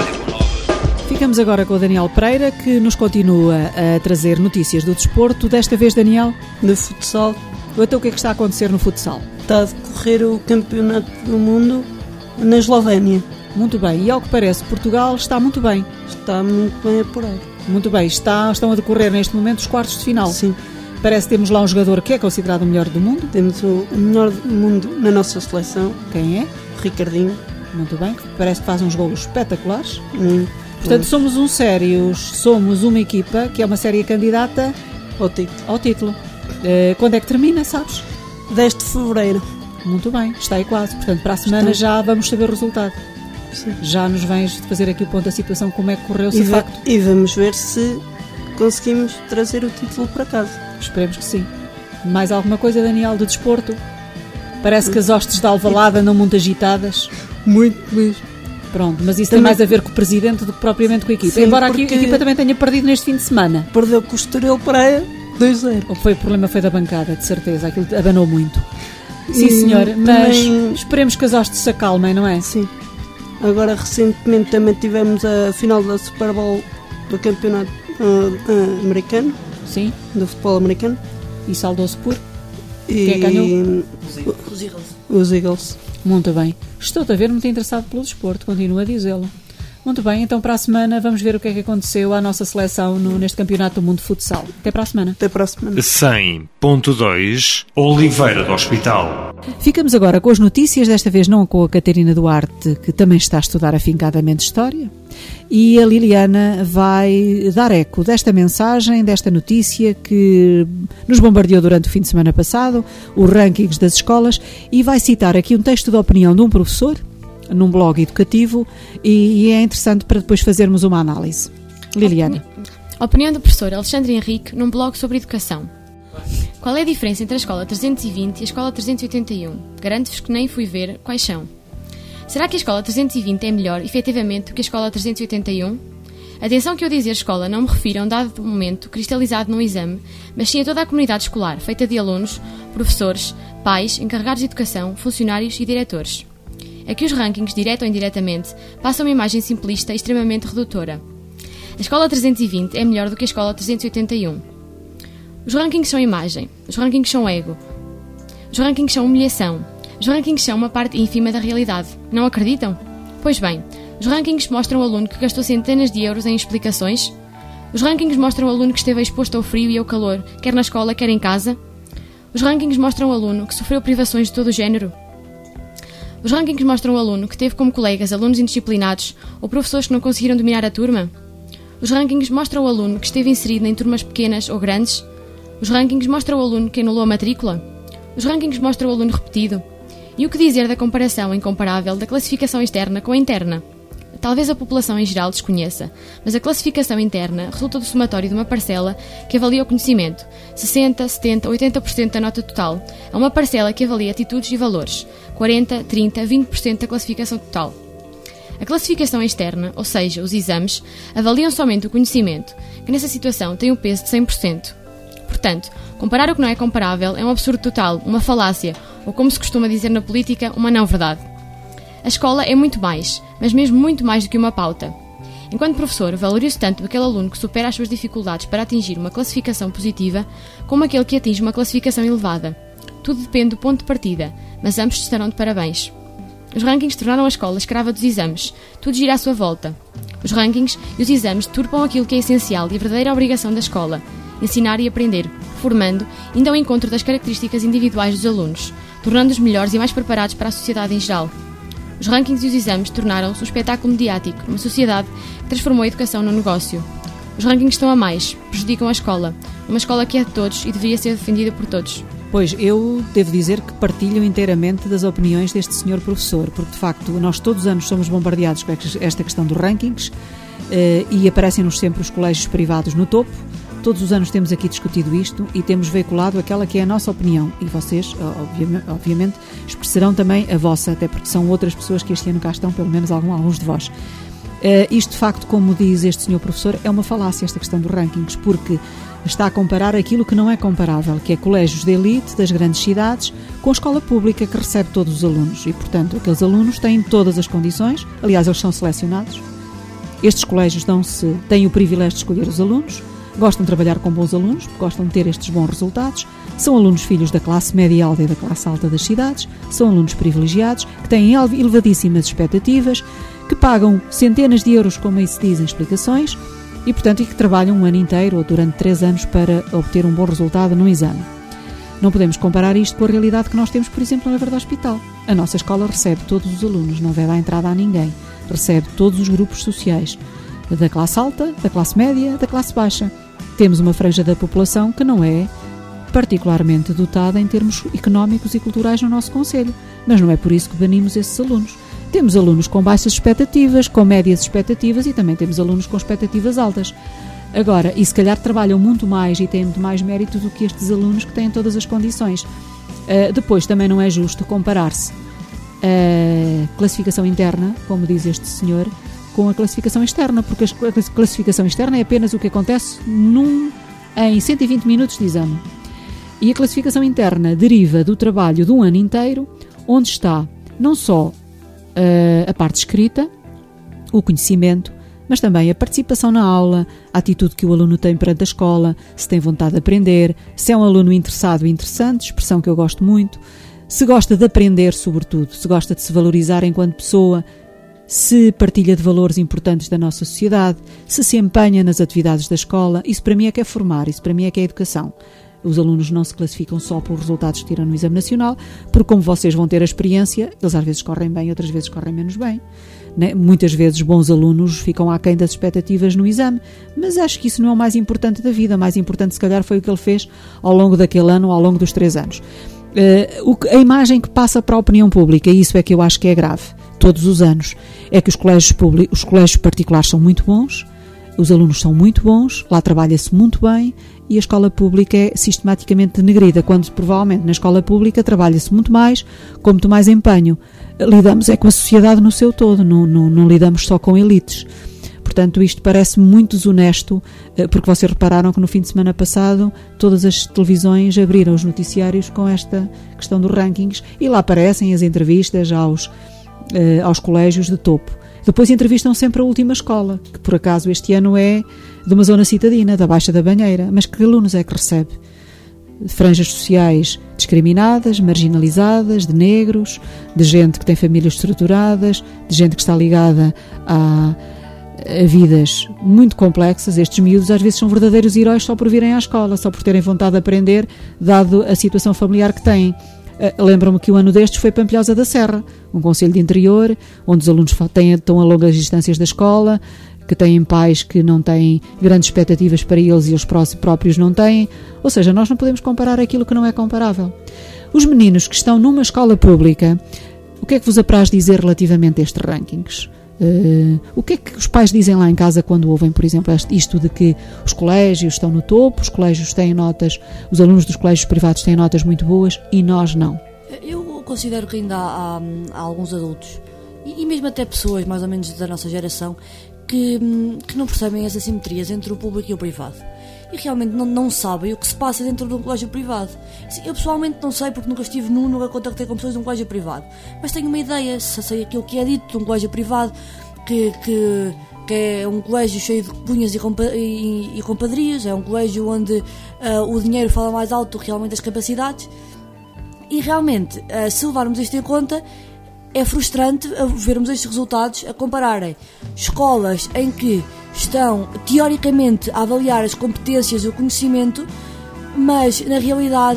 Ficamos agora com o Daniel Pereira, que nos continua a trazer notícias do desporto. Desta vez, Daniel, de futsal. Então, o que é que está a acontecer no futsal? Está a decorrer o Campeonato do Mundo na Eslovénia. Muito bem, e ao que parece, Portugal está muito bem. Está muito bem apurado. Muito bem, está, estão a decorrer neste momento os quartos de final. Sim. Parece que temos lá um jogador que é considerado o melhor do mundo. Temos o melhor do mundo na nossa seleção. Quem é? Ricardinho. Muito bem, parece que faz uns golos espetaculares. Hum, Portanto, somos um sérios, somos uma equipa que é uma séria candidata ao título. Ao título. Uh, quando é que termina, sabes? dez de fevereiro. Muito bem, está aí quase. Portanto, para a semana Estamos. já vamos saber o resultado. Sim. Já nos vens fazer aqui o ponto da situação, como é que correu, se de facto. E vamos ver se conseguimos trazer o título para casa. Esperemos que sim. Mais alguma coisa, Daniel, do desporto? Parece que as hostes de Alvalade andam muito agitadas. Muito mesmo. Pronto, mas isso também tem mais a ver com o presidente do que propriamente com a equipa. Sim, embora aqui a equipa também tenha perdido neste fim de semana. Perdeu com o Estoril Praia dois a zero. O, foi, o problema foi da bancada, de certeza. Aquilo abanou muito. Sim, senhor, mas também esperemos que as hostes se acalmem, não é? Sim. Agora, recentemente, também tivemos a final da Super Bowl do campeonato uh, uh, americano. Sim. Do futebol americano. E saldou-se por? E... Quem ganhou? Os Eagles. Os Eagles. Muito bem. Estou-te a ver muito interessado pelo desporto, continuo a dizê-lo. Muito bem, então para a semana vamos ver o que é que aconteceu à nossa seleção no, neste Campeonato do Mundo de Futsal. Até para a semana. Até para a semana. cem ponto dois Oliveira do Hospital. Ficamos agora com as notícias, desta vez não com a Catarina Duarte, que também está a estudar afincadamente História, e a Liliana vai dar eco desta mensagem, desta notícia que nos bombardeou durante o fim de semana passado, os rankings das escolas, e vai citar aqui um texto de opinião de um professor, num blog educativo, e, e é interessante para depois fazermos uma análise. Liliana. A opinião do professor Alexandre Henrique num blog sobre educação. Qual é a diferença entre a escola trezentos e vinte e a escola trezentos e oitenta e um? Garanto-vos que nem fui ver quais são. Será que a escola trezentos e vinte é melhor, efetivamente, do que a escola trezentos e oitenta e um? Atenção que eu dizer escola não me refiro a um dado momento cristalizado num exame, mas sim a toda a comunidade escolar, feita de alunos, professores, pais, encarregados de educação, funcionários e diretores. Aqui os rankings, direto ou indiretamente, passam uma imagem simplista e extremamente redutora. A escola trezentos e vinte é melhor do que a escola trezentos e oitenta e um. Os rankings são imagem, os rankings são ego, os rankings são humilhação, os rankings são uma parte ínfima da realidade. Não acreditam? Pois bem, os rankings mostram o aluno que gastou centenas de euros em explicações? Os rankings mostram o aluno que esteve exposto ao frio e ao calor, quer na escola, quer em casa? Os rankings mostram o aluno que sofreu privações de todo o género? Os rankings mostram o aluno que teve como colegas alunos indisciplinados ou professores que não conseguiram dominar a turma? Os rankings mostram o aluno que esteve inserido em turmas pequenas ou grandes? Os rankings mostram o aluno que anulou a matrícula? Os rankings mostram o aluno repetido? E o que dizer da comparação incomparável da classificação externa com a interna? Talvez a população em geral desconheça, mas a classificação interna resulta do somatório de uma parcela que avalia o conhecimento, sessenta, setenta, oitenta por cento da nota total, a uma parcela que avalia atitudes e valores, quarenta, trinta, vinte por cento da classificação total. A classificação externa, ou seja, os exames, avaliam somente o conhecimento, que nessa situação tem um peso de cem por cento. Portanto, comparar o que não é comparável é um absurdo total, uma falácia, ou como se costuma dizer na política, uma não-verdade. A escola é muito mais, mas mesmo muito mais do que uma pauta. Enquanto professor, valorizo tanto aquele aluno que supera as suas dificuldades para atingir uma classificação positiva, como aquele que atinge uma classificação elevada. Tudo depende do ponto de partida, mas ambos estarão de parabéns. Os rankings tornaram a escola escrava dos exames. Tudo gira à sua volta. Os rankings e os exames deturpam aquilo que é essencial e a verdadeira obrigação da escola: ensinar e aprender, formando, indo ao encontro das características individuais dos alunos, tornando-os melhores e mais preparados para a sociedade em geral. Os rankings e os exames tornaram-se um espetáculo mediático numa sociedade que transformou a educação num negócio. Os rankings estão a mais, prejudicam a escola, uma escola que é de todos e deveria ser defendida por todos. Pois, eu devo dizer que partilho inteiramente das opiniões deste senhor professor, porque de facto nós todos os anos somos bombardeados com esta questão dos rankings eh, e aparecem-nos sempre os colégios privados no topo. Todos os anos temos aqui discutido isto e temos veiculado aquela que é a nossa opinião. E vocês, obviamente, obviamente expressarão também a vossa, até porque são outras pessoas que este ano cá estão, pelo menos alguns de vós. Uh, isto, de facto, como diz este senhor professor, é uma falácia esta questão dos rankings, porque está a comparar aquilo que não é comparável, que é colégios de elite das grandes cidades com a escola pública que recebe todos os alunos. E, portanto, aqueles alunos têm todas as condições, aliás, eles são selecionados. Estes colégios dão-se, têm o privilégio de escolher os alunos, gostam de trabalhar com bons alunos, gostam de ter estes bons resultados, são alunos filhos da classe média e alta e da classe alta das cidades, são alunos privilegiados, que têm elevadíssimas expectativas, que pagam centenas de euros, como aí se diz, em explicações, e, portanto, e que trabalham um ano inteiro ou durante três anos para obter um bom resultado num exame. Não podemos comparar isto com a realidade que nós temos, por exemplo, na Oliveira do Hospital. A nossa escola recebe todos os alunos, não vai dar entrada a ninguém, recebe todos os grupos sociais, da classe alta, da classe média, da classe baixa. Temos uma franja da população que não é particularmente dotada em termos económicos e culturais no nosso concelho, mas não é por isso que banimos esses alunos. Temos alunos com baixas expectativas, com médias expectativas e também temos alunos com expectativas altas. Agora, e se calhar trabalham muito mais e têm muito mais mérito do que estes alunos que têm todas as condições. Uh, depois, também não é justo comparar-se a classificação interna, como diz este senhor, com a classificação externa, porque a classificação externa é apenas o que acontece num, em cento e vinte minutos de exame. E a classificação interna deriva do trabalho de um ano inteiro, onde está não só uh, a parte escrita, o conhecimento, mas também a participação na aula, a atitude que o aluno tem perante a escola, se tem vontade de aprender, se é um aluno interessado e interessante, expressão que eu gosto muito, se gosta de aprender, sobretudo, se gosta de se valorizar enquanto pessoa, se partilha de valores importantes da nossa sociedade, se se empenha nas atividades da escola. Isso para mim é que é formar, isso para mim é que é educação. Os alunos não se classificam só pelos resultados que tiram no exame nacional, porque como vocês vão ter a experiência, eles às vezes correm bem, outras vezes correm menos bem. Né? Muitas vezes bons alunos ficam aquém das expectativas no exame, mas acho que isso não é o mais importante da vida. O mais importante, se calhar, foi o que ele fez ao longo daquele ano, ao longo dos três anos. Uh, o que, a imagem que passa para a opinião pública, isso é que eu acho que é grave, todos os anos, é que os colégios, públicos, os colégios particulares são muito bons, os alunos são muito bons, lá trabalha-se muito bem e a escola pública é sistematicamente denegrida, quando provavelmente na escola pública trabalha-se muito mais, com muito mais empenho. Lidamos é com a sociedade no seu todo, não, não, não lidamos só com elites. Portanto, isto parece muito desonesto, porque vocês repararam que no fim de semana passado todas as televisões abriram os noticiários com esta questão dos rankings e lá aparecem as entrevistas aos, aos colégios de topo. Depois entrevistam sempre a última escola, que por acaso este ano é de uma zona citadina, da Baixa da Banheira. Mas que alunos é que recebe? De franjas sociais discriminadas, marginalizadas, de negros, de gente que tem famílias estruturadas, de gente que está ligada a, a vidas muito complexas. Estes miúdos às vezes são verdadeiros heróis só por virem à escola, só por terem vontade de aprender, dado a situação familiar que têm. Uh, Lembro-me que o ano destes foi Pampilhosa da Serra, um concelho de interior, onde os alunos têm, estão a longas distâncias da escola, que têm pais que não têm grandes expectativas para eles e eles próprios não têm. Ou seja, nós não podemos comparar aquilo que não é comparável. Os meninos que estão numa escola pública, o que é que vos apraz dizer relativamente a estes rankings? Uh, o que é que os pais dizem lá em casa quando ouvem, por exemplo, isto de que os colégios estão no topo, os colégios têm notas, os alunos dos colégios privados têm notas muito boas e nós não? Eu considero que ainda há, há, há alguns adultos e, e mesmo até pessoas mais ou menos da nossa geração que, que não percebem as assimetrias entre o público e o privado e realmente não, não sabem o que se passa dentro de um colégio privado. Eu pessoalmente não sei, porque nunca estive num, nunca contactei com pessoas de um colégio privado, mas tenho uma ideia, se sei aquilo que é dito de um colégio privado, que, que, que é um colégio cheio de cunhas e, compa e, e compadrias, é um colégio onde uh, o dinheiro fala mais alto do que realmente as capacidades, e realmente, uh, se levarmos isto em conta, é frustrante vermos estes resultados a compararem escolas em que estão teoricamente a avaliar as competências e o conhecimento, mas na realidade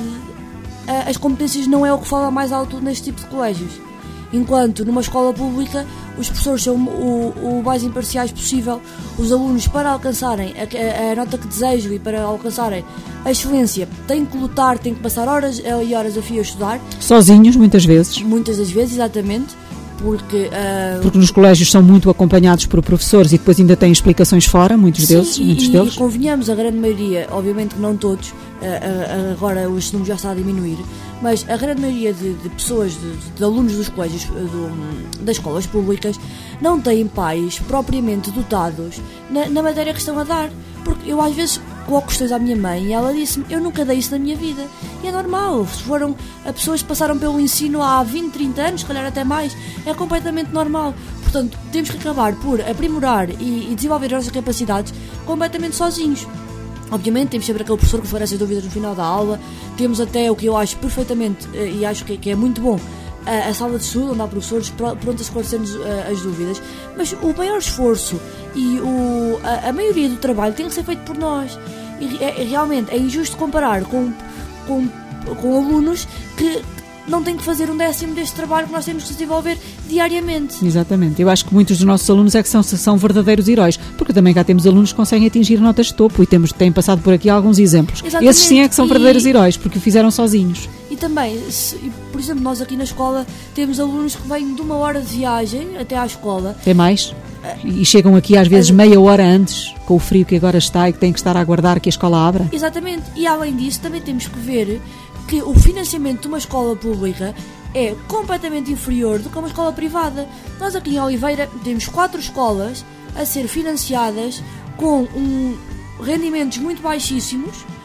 as competências não é o que fala mais alto neste tipo de colégios. Enquanto numa escola pública os professores são o, o mais imparciais possível, os alunos, para alcançarem a, a nota que desejam e para alcançarem a excelência, têm que lutar, têm que passar horas e horas a fio a estudar. Sozinhos, muitas vezes. Muitas das vezes, exatamente. Porque, uh... porque nos colégios são muito acompanhados por professores e depois ainda têm explicações fora, muitos Sim, deles. E, muitos e deles. convenhamos, a grande maioria, obviamente que não todos, uh, uh, agora os números já está a diminuir, mas a grande maioria de, de pessoas, de, de alunos dos colégios, do, das escolas públicas, não têm pais propriamente dotados na, na matéria que estão a dar. Porque eu às vezes coloco questões à minha mãe e ela disse-me, eu nunca dei isso na minha vida. E é normal, se foram a pessoas que passaram pelo ensino há vinte, trinta anos, se calhar até mais, é completamente normal. Portanto, temos que acabar por aprimorar e, e desenvolver as nossas capacidades completamente sozinhos. Obviamente temos sempre aquele professor que esclarece as dúvidas no final da aula, temos até o que eu acho perfeitamente e acho que, que é muito bom, a, a sala de estudo, onde há professores prontos a esclarecer-nos as dúvidas, mas o maior esforço e o, a, a maioria do trabalho tem que ser feito por nós. E é, realmente é injusto comparar com, com, com alunos que não têm que fazer um décimo deste trabalho que nós temos que desenvolver diariamente. Exatamente. Eu acho que muitos dos nossos alunos é que são, são verdadeiros heróis, porque também cá temos alunos que conseguem atingir notas de topo e temos, têm passado por aqui alguns exemplos. Exatamente. Esses sim é que são verdadeiros e... heróis, porque o fizeram sozinhos. E também, se, por exemplo, nós aqui na escola temos alunos que vêm de uma hora de viagem até à escola. É mais? E chegam aqui às vezes meia hora antes, com o frio que agora está e que têm que estar a aguardar que a escola abra. Exatamente. E além disso, também temos que ver que o financiamento de uma escola pública é completamente inferior do que uma escola privada. Nós aqui em Oliveira temos quatro escolas a ser financiadas com um, rendimentos muito baixíssimos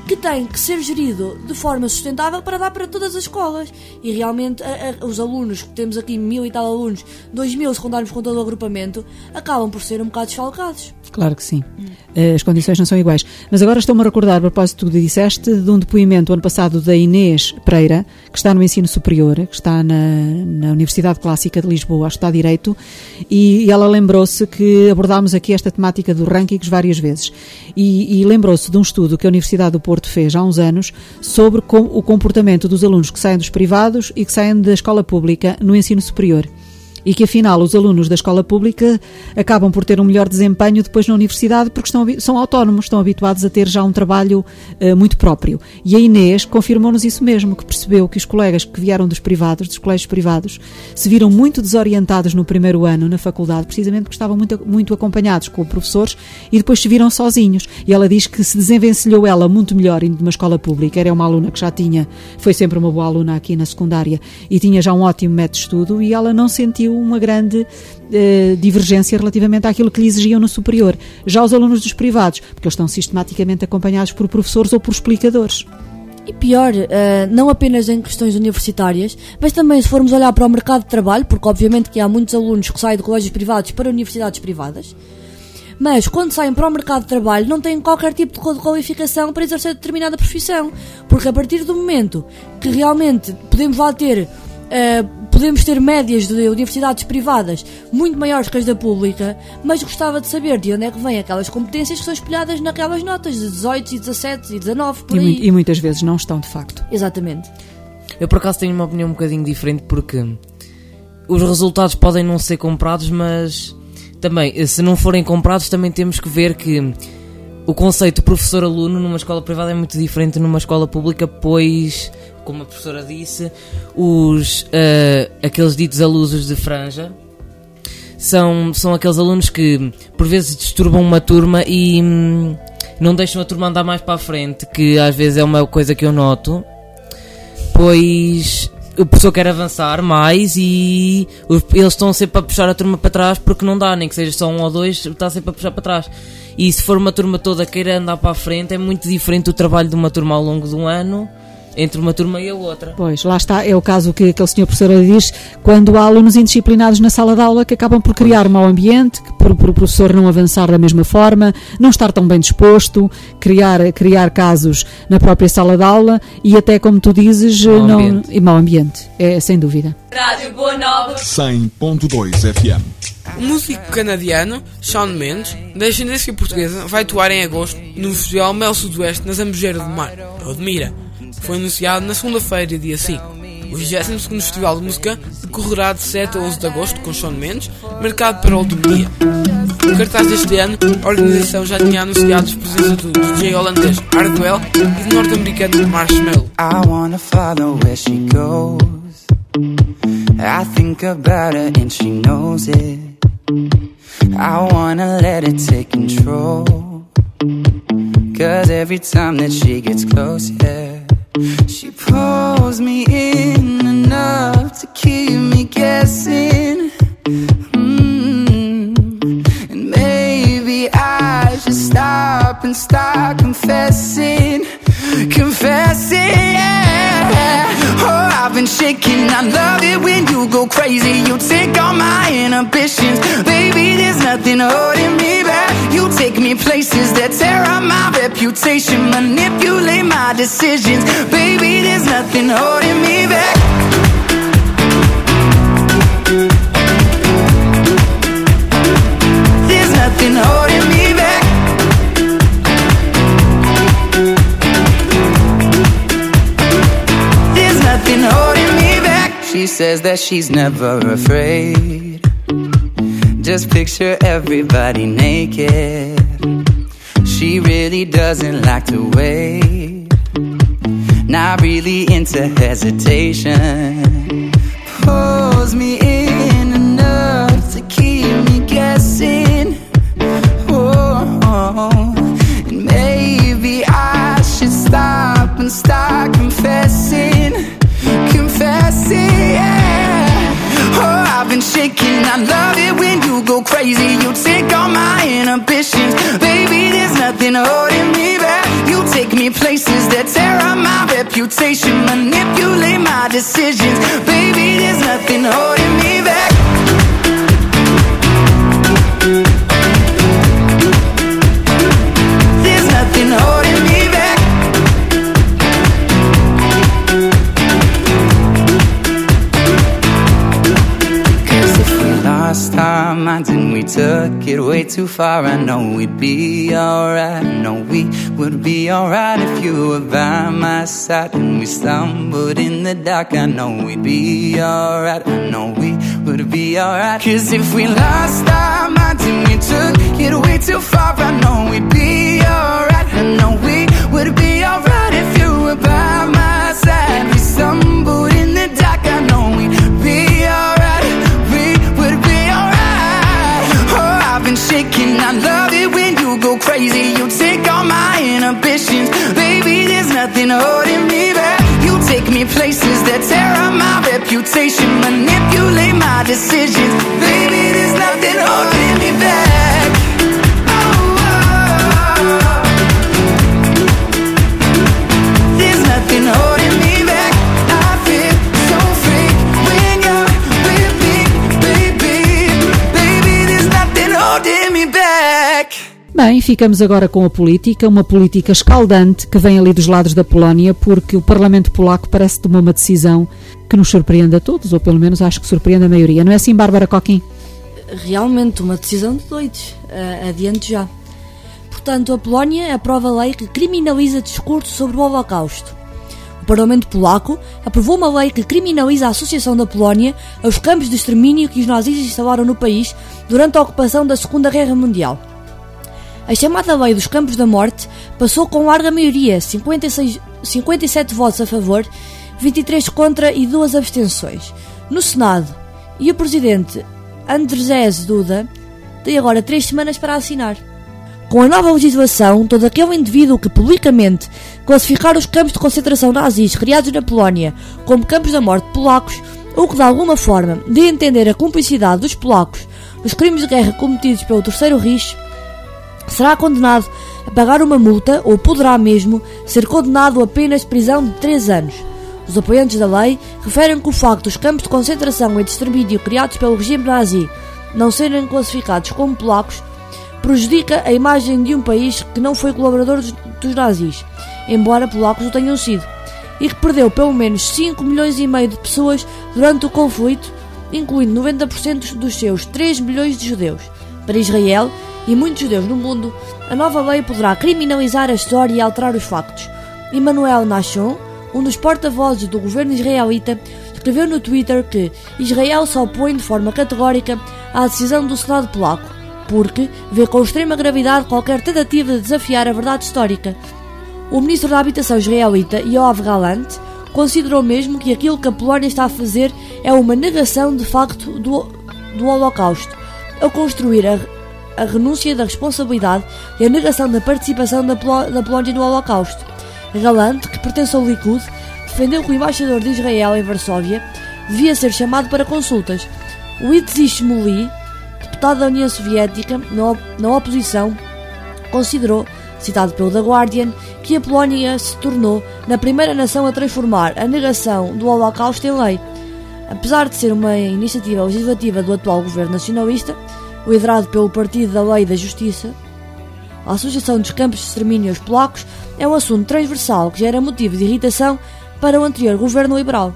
que tem que ser gerido de forma sustentável para dar para todas as escolas. E realmente a, a, os alunos, que temos aqui mil e tal alunos, dois mil se contarmos com todo o agrupamento, acabam por ser um bocado desfalcados. Claro que sim. As condições não são iguais. Mas agora estou-me a recordar, a propósito do que disseste, de um depoimento ano passado da Inês Pereira, que está no ensino superior, que está na, na Universidade Clássica de Lisboa, acho que está a Direito, e, e ela lembrou-se que abordámos aqui esta temática dos rankings várias vezes. E, e lembrou-se de um estudo que a Universidade do Porto fez há uns anos sobre com, o comportamento dos alunos que saem dos privados e que saem da escola pública no ensino superior. E que afinal os alunos da escola pública acabam por ter um melhor desempenho depois na universidade porque estão, são autónomos, estão habituados a ter já um trabalho uh, muito próprio. E a Inês confirmou-nos isso mesmo, que percebeu que os colegas que vieram dos privados, dos colégios privados, se viram muito desorientados no primeiro ano na faculdade, precisamente porque estavam muito, muito acompanhados com professores e depois se viram sozinhos. E ela diz que se desenvencilhou ela muito melhor indo de uma escola pública. Era uma aluna que já tinha, foi sempre uma boa aluna aqui na secundária e tinha já um ótimo método de estudo e ela não sentiu uma grande eh, divergência relativamente àquilo que lhe exigiam no superior. Já os alunos dos privados, porque eles estão sistematicamente acompanhados por professores ou por explicadores. E pior, uh, não apenas em questões universitárias, mas também se formos olhar para o mercado de trabalho, porque obviamente que há muitos alunos que saem de colégios privados para universidades privadas, mas quando saem para o mercado de trabalho não têm qualquer tipo de qualificação para exercer determinada profissão, porque a partir do momento que realmente podemos lá ter Uh, podemos ter médias de universidades privadas muito maiores que as da pública, mas gostava de saber de onde é que vêm aquelas competências que são espelhadas naquelas notas de dezoito, e dezassete e dezanove por e, aí. E muitas vezes não estão de facto. Exatamente. Eu por acaso tenho uma opinião um bocadinho diferente, porque os resultados podem não ser comprados, mas também, se não forem comprados, também temos que ver que o conceito professor-aluno numa escola privada é muito diferente numa escola pública, pois, como a professora disse, os, uh, aqueles ditos alusos de franja são, são aqueles alunos que por vezes disturbam uma turma e hum, não deixam a turma andar mais para a frente, que às vezes é uma coisa que eu noto, pois o professor quer avançar mais e eles estão sempre a puxar a turma para trás porque não dá, nem que seja só um ou dois, está sempre a puxar para trás. E se for uma turma toda queira andar para a frente, é muito diferente o trabalho de uma turma ao longo de um ano entre uma turma e a outra. Pois, lá está, é o caso que aquele senhor professor ali diz, quando há alunos indisciplinados na sala de aula que acabam por criar um mau ambiente, que por, por o professor não avançar da mesma forma, não estar tão bem disposto, criar, criar casos na própria sala de aula e até, como tu dizes, mau não, ambiente. E mau ambiente, é sem dúvida. Rádio Boa Nova cem ponto dois F M. O músico canadiano Shawn Mendes, da ascendência portuguesa, vai atuar em agosto no Festival Mel Sudoeste na Zambujeira do Mar, Odmira. Foi anunciado na segunda-feira, dia cinco. O vigésimo segundo Festival de Música decorrerá de sete a onze de agosto com Shawn Mendes, marcado para o último dia. No cartaz deste ano, a organização já tinha anunciado a presença do D J holandês Hardwell e do norte-americano Marshmello. I wanna follow where she goes. I think about her and she knows it. I wanna let it take control. Cause every time that she gets close, yeah, she pulls me in enough to keep me guessing. mm. And maybe I should stop and start confessing. Confessing, yeah. Oh, I've been shaking. I love it when you go crazy. You take all my inhibitions. Baby, there's nothing holding me back. You take me places that tear up my reputation, manipulate my decisions. Baby, there's nothing holding me back. There's nothing holding me back. There's nothing holding me back. She says that she's never afraid. Just picture everybody naked. She really doesn't like to wait. Not really into hesitation. Pulls me in enough to keep me guessing. Oh, oh. And maybe I should stop and start confessing. Confessing, yeah. Oh, I've been shaking. I love it when you you go crazy. You take all my inhibitions. Baby, there's nothing holding me back. You take me places that tear up my reputation, manipulate my decisions. Baby, there's nothing holding me back. There's nothing holding me back. Cause if we lost our minds and we took it way too far, I know we'd be alright. I know we would be alright if you were by my side. And we stumbled in the dark, I know we'd be alright. I know we would be alright. Cause if we lost our minds and we took it way too far, I know we'd be alright. I know we would be alright if you were by my side. We stumbled in the dark, I know we'd be alright. We would be alright. Oh, I've been shaking, I love it when you go crazy. You take all my inhibitions. Baby, there's nothing holding me back. You take me places that tear up my reputation, manipulate my decisions. Baby, there's nothing holding me back. Oh, oh, oh. There's nothing holding me back. I feel so free when you're with me, baby. Baby, there's nothing holding me back. Bem, ficamos agora com a política, uma política escaldante que vem ali dos lados da Polónia, porque o Parlamento Polaco parece que tomou uma decisão que nos surpreende a todos, ou pelo menos acho que surpreende a maioria. Não é assim, Bárbara Coquim? Realmente uma decisão de doidos. Uh, adiante já. Portanto, a Polónia aprova a lei que criminaliza discurso sobre o Holocausto. O Parlamento Polaco aprovou uma lei que criminaliza a associação da Polónia aos campos de extermínio que os nazis instalaram no país durante a ocupação da Segunda Guerra Mundial. A chamada Lei dos Campos da Morte passou com larga maioria, cinquenta e seis, cinquenta e sete votos a favor, vinte e três contra e duas abstenções, no Senado, e o presidente Andrzej Duda tem agora três semanas para assinar. Com a nova legislação, todo aquele indivíduo que publicamente classificar os campos de concentração nazis criados na Polónia como campos da morte polacos, ou que de alguma forma dê a entender a cumplicidade dos polacos nos crimes de guerra cometidos pelo Terceiro Reich, será condenado a pagar uma multa ou poderá mesmo ser condenado a apenas prisão de três anos. Os apoiantes da lei referem que o facto dos campos de concentração e de extermínio criados pelo regime nazi não serem classificados como polacos prejudica a imagem de um país que não foi colaborador dos, dos nazis, embora polacos o tenham sido, e que perdeu pelo menos cinco milhões e meio de pessoas durante o conflito, incluindo noventa por cento dos seus três milhões de judeus. Para Israel e muitos judeus no mundo, a nova lei poderá criminalizar a história e alterar os factos. Emmanuel Nachon, um dos porta-vozes do governo israelita, escreveu no Twitter que Israel se opõe de forma categórica à decisão do Senado polaco, porque vê com extrema gravidade qualquer tentativa de desafiar a verdade histórica. O ministro da Habitação israelita, Yoav Gallant, considerou mesmo que aquilo que a Polónia está a fazer é uma negação de facto do, do Holocausto, ao construir a a renúncia da responsabilidade e a negação da participação da, Poló- da Polónia no Holocausto. Gallant, que pertence ao Likud, defendeu que o embaixador de Israel em Varsóvia devia ser chamado para consultas. O Itzi Shmuli, deputado da União Soviética, na, op- na oposição, considerou, citado pelo The Guardian, que a Polónia se tornou na primeira nação a transformar a negação do Holocausto em lei. Apesar de ser uma iniciativa legislativa do atual governo nacionalista, liderado pelo Partido da Lei e da Justiça, a Associação dos Campos de Extermínio aos Polacos é um assunto transversal que gera motivo de irritação para o anterior governo liberal.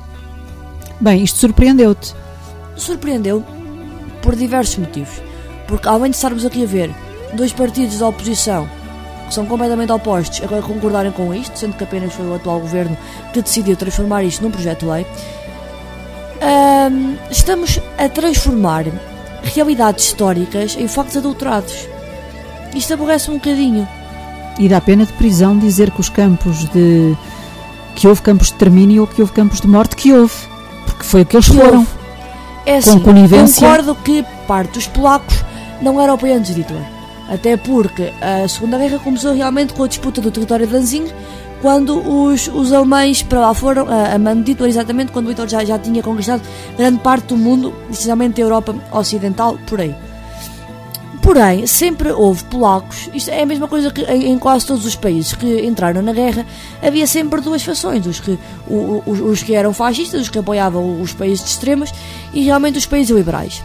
Bem, isto surpreendeu-te? Surpreendeu por diversos motivos. Porque além de estarmos aqui a ver dois partidos da oposição que são completamente opostos a concordarem com isto, sendo que apenas foi o atual governo que decidiu transformar isto num projeto de lei, hum, estamos a transformar realidades históricas em factos adulterados. Isto aborrece um bocadinho. E dá pena de prisão dizer que os campos de... que houve campos de extermínio ou que houve campos de morte, que houve. Porque foi o que eles que foram. Houve. É assim, com conivência. Concordo que parte dos polacos não eram apoiantes de Hitler. Até porque a Segunda Guerra começou realmente com a disputa do território de Danzig, quando os, os alemães para lá foram, a, a mando de Hitler, exatamente quando Hitler já, já tinha conquistado grande parte do mundo, especialmente a Europa Ocidental, por aí. Porém, sempre houve polacos, isto é a mesma coisa que em, em quase todos os países que entraram na guerra, havia sempre duas fações, os que, o, os, os que eram fascistas, os que apoiavam os países de extremas e realmente os países liberais.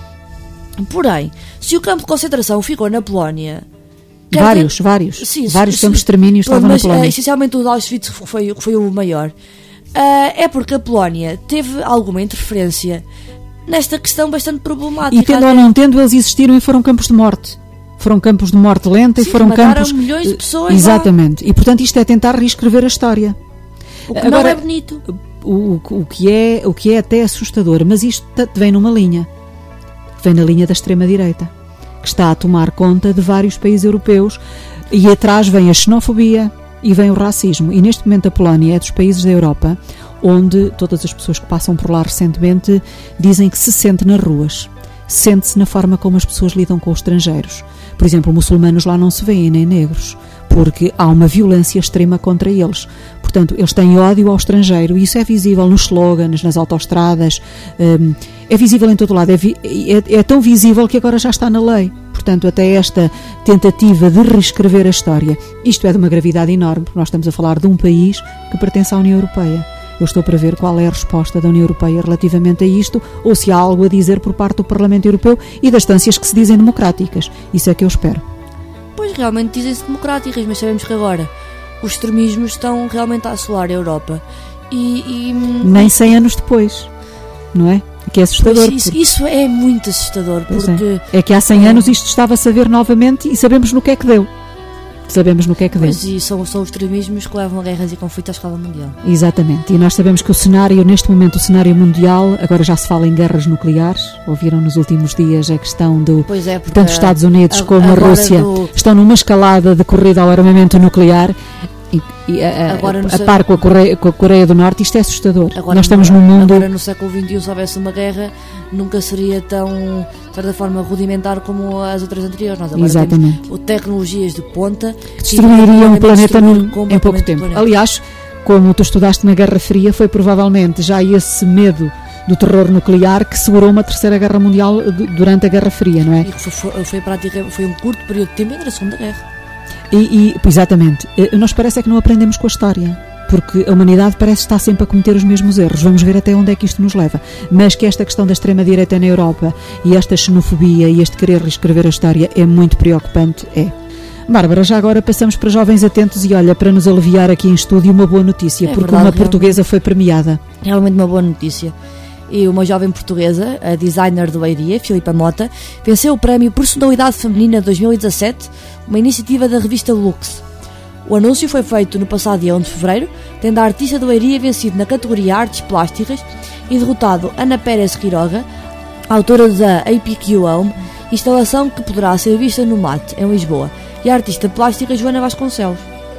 Porém, se o campo de concentração ficou na Polónia... Vários, dizer, vários, sim, vários sim, campos de extermínio estavam mas, na Polónia. Uh, essencialmente o de Auschwitz foi, foi o maior. Uh, é porque a Polónia teve alguma interferência nesta questão bastante problemática. E tendo ou não tendo, eles existiram e foram campos de morte. Foram campos de morte lenta Sim, e foram mataram campos... milhões de pessoas. Exatamente. Lá. E portanto isto é tentar reescrever a história. O que Agora, não é bonito. O, o, o, que é, o que é até assustador, mas isto vem numa linha. Vem na linha da extrema-direita, que está a tomar conta de vários países europeus, e atrás vem a xenofobia e vem o racismo. E neste momento a Polónia é dos países da Europa onde todas as pessoas que passam por lá recentemente dizem que se sente nas ruas. Sente-se na forma como as pessoas lidam com os estrangeiros. Por exemplo, muçulmanos lá não se veem, nem negros, porque há uma violência extrema contra eles. Portanto, eles têm ódio ao estrangeiro, e isso é visível nos slogans, nas autoestradas, hum, é visível em todo lado, é, vi- é, é tão visível que agora já está na lei. Portanto, até esta tentativa de reescrever a história, isto é de uma gravidade enorme, porque nós estamos a falar de um país que pertence à União Europeia. Eu estou para ver qual é a resposta da União Europeia relativamente a isto, ou se há algo a dizer por parte do Parlamento Europeu e das instâncias que se dizem democráticas. Isso é que eu espero. Pois, realmente dizem-se democráticas, mas sabemos que agora os extremismos estão realmente a assolar a Europa. E, e... Nem cem anos depois, não é? Que é assustador. Pois, isso, porque... isso é muito assustador, porque... É. é que há cem anos isto estava-se a ver novamente e sabemos no que é que deu. Sabemos no que é que deu. Pois, e são, são os extremismos que levam a guerras e conflitos à escala mundial. Exatamente. E nós sabemos que o cenário, neste momento, o cenário mundial, agora já se fala em guerras nucleares. Ouviram nos últimos dias a questão do... Pois é, tanto os Estados Unidos a, como a Rússia do... estão numa escalada de corrida ao armamento nuclear. E, e a, agora, a, a par com a, Coreia, com a Coreia do Norte, isto é assustador. Agora, nós estamos num mundo... Agora no século vinte e um, se houvesse uma guerra, nunca seria tão, de certa forma, rudimentar como as outras anteriores. Nós agora Exatamente. temos tecnologias de ponta que destruiriam o planeta num, em pouco tempo. Planeta. Aliás, como tu estudaste na Guerra Fria, foi provavelmente já esse medo do terror nuclear que segurou uma terceira guerra mundial durante a Guerra Fria, não é? E foi, foi, foi, prática, foi um curto período de tempo entre a Segunda Guerra. E, e, exatamente. Nós parece é que não aprendemos com a história, porque a humanidade parece estar sempre a cometer os mesmos erros. Vamos ver até onde é que isto nos leva. Mas que esta questão da extrema-direita na Europa e esta xenofobia e este querer reescrever a história é muito preocupante, é. Bárbara, já agora passamos para jovens atentos e olha, para nos aliviar aqui em estúdio, uma boa notícia, é porque verdade, uma portuguesa foi premiada. Realmente uma boa notícia. E uma jovem portuguesa, a designer do Leiria, Filipa Mota, venceu o prémio Personalidade Feminina dois mil e dezassete, uma iniciativa da revista Lux. O anúncio foi feito no passado dia onze de fevereiro, tendo a artista do Leiria vencido na categoria Artes Plásticas e derrotado Ana Pérez Quiroga, autora da A P Q Home, instalação que poderá ser vista no M A T, em Lisboa, e a artista plástica Joana Vasconcelos.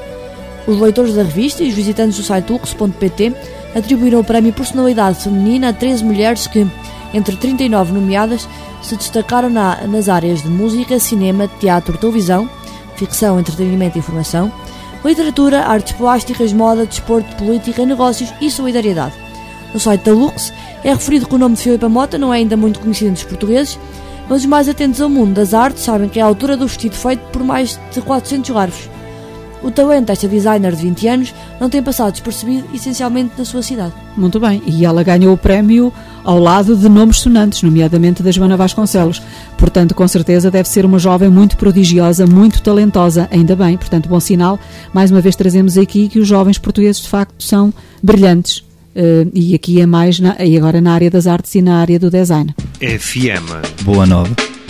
Os leitores da revista e os visitantes do site lux ponto pt atribuíram o prémio Personalidade Feminina a treze mulheres que, entre trinta e nove nomeadas, se destacaram na, nas áreas de música, cinema, teatro, televisão, ficção, entretenimento e informação, literatura, artes plásticas, moda, desporto, política, negócios e solidariedade. No site da Lux é referido que o nome de Filipa Mota não é ainda muito conhecido entre os portugueses, mas os mais atentos ao mundo das artes sabem que é a autora do vestido feito por mais de quatrocentos garfos. O talento desta designer de vinte anos não tem passado despercebido, essencialmente na sua cidade. Muito bem, e ela ganhou o prémio ao lado de nomes sonantes, nomeadamente da Joana Vasconcelos. Portanto, com certeza deve ser uma jovem muito prodigiosa, muito talentosa, ainda bem, portanto, bom sinal. Mais uma vez trazemos aqui que os jovens portugueses de facto são brilhantes. Uh, e aqui é mais, na, e agora na área das artes e na área do design. F M. Boa nova.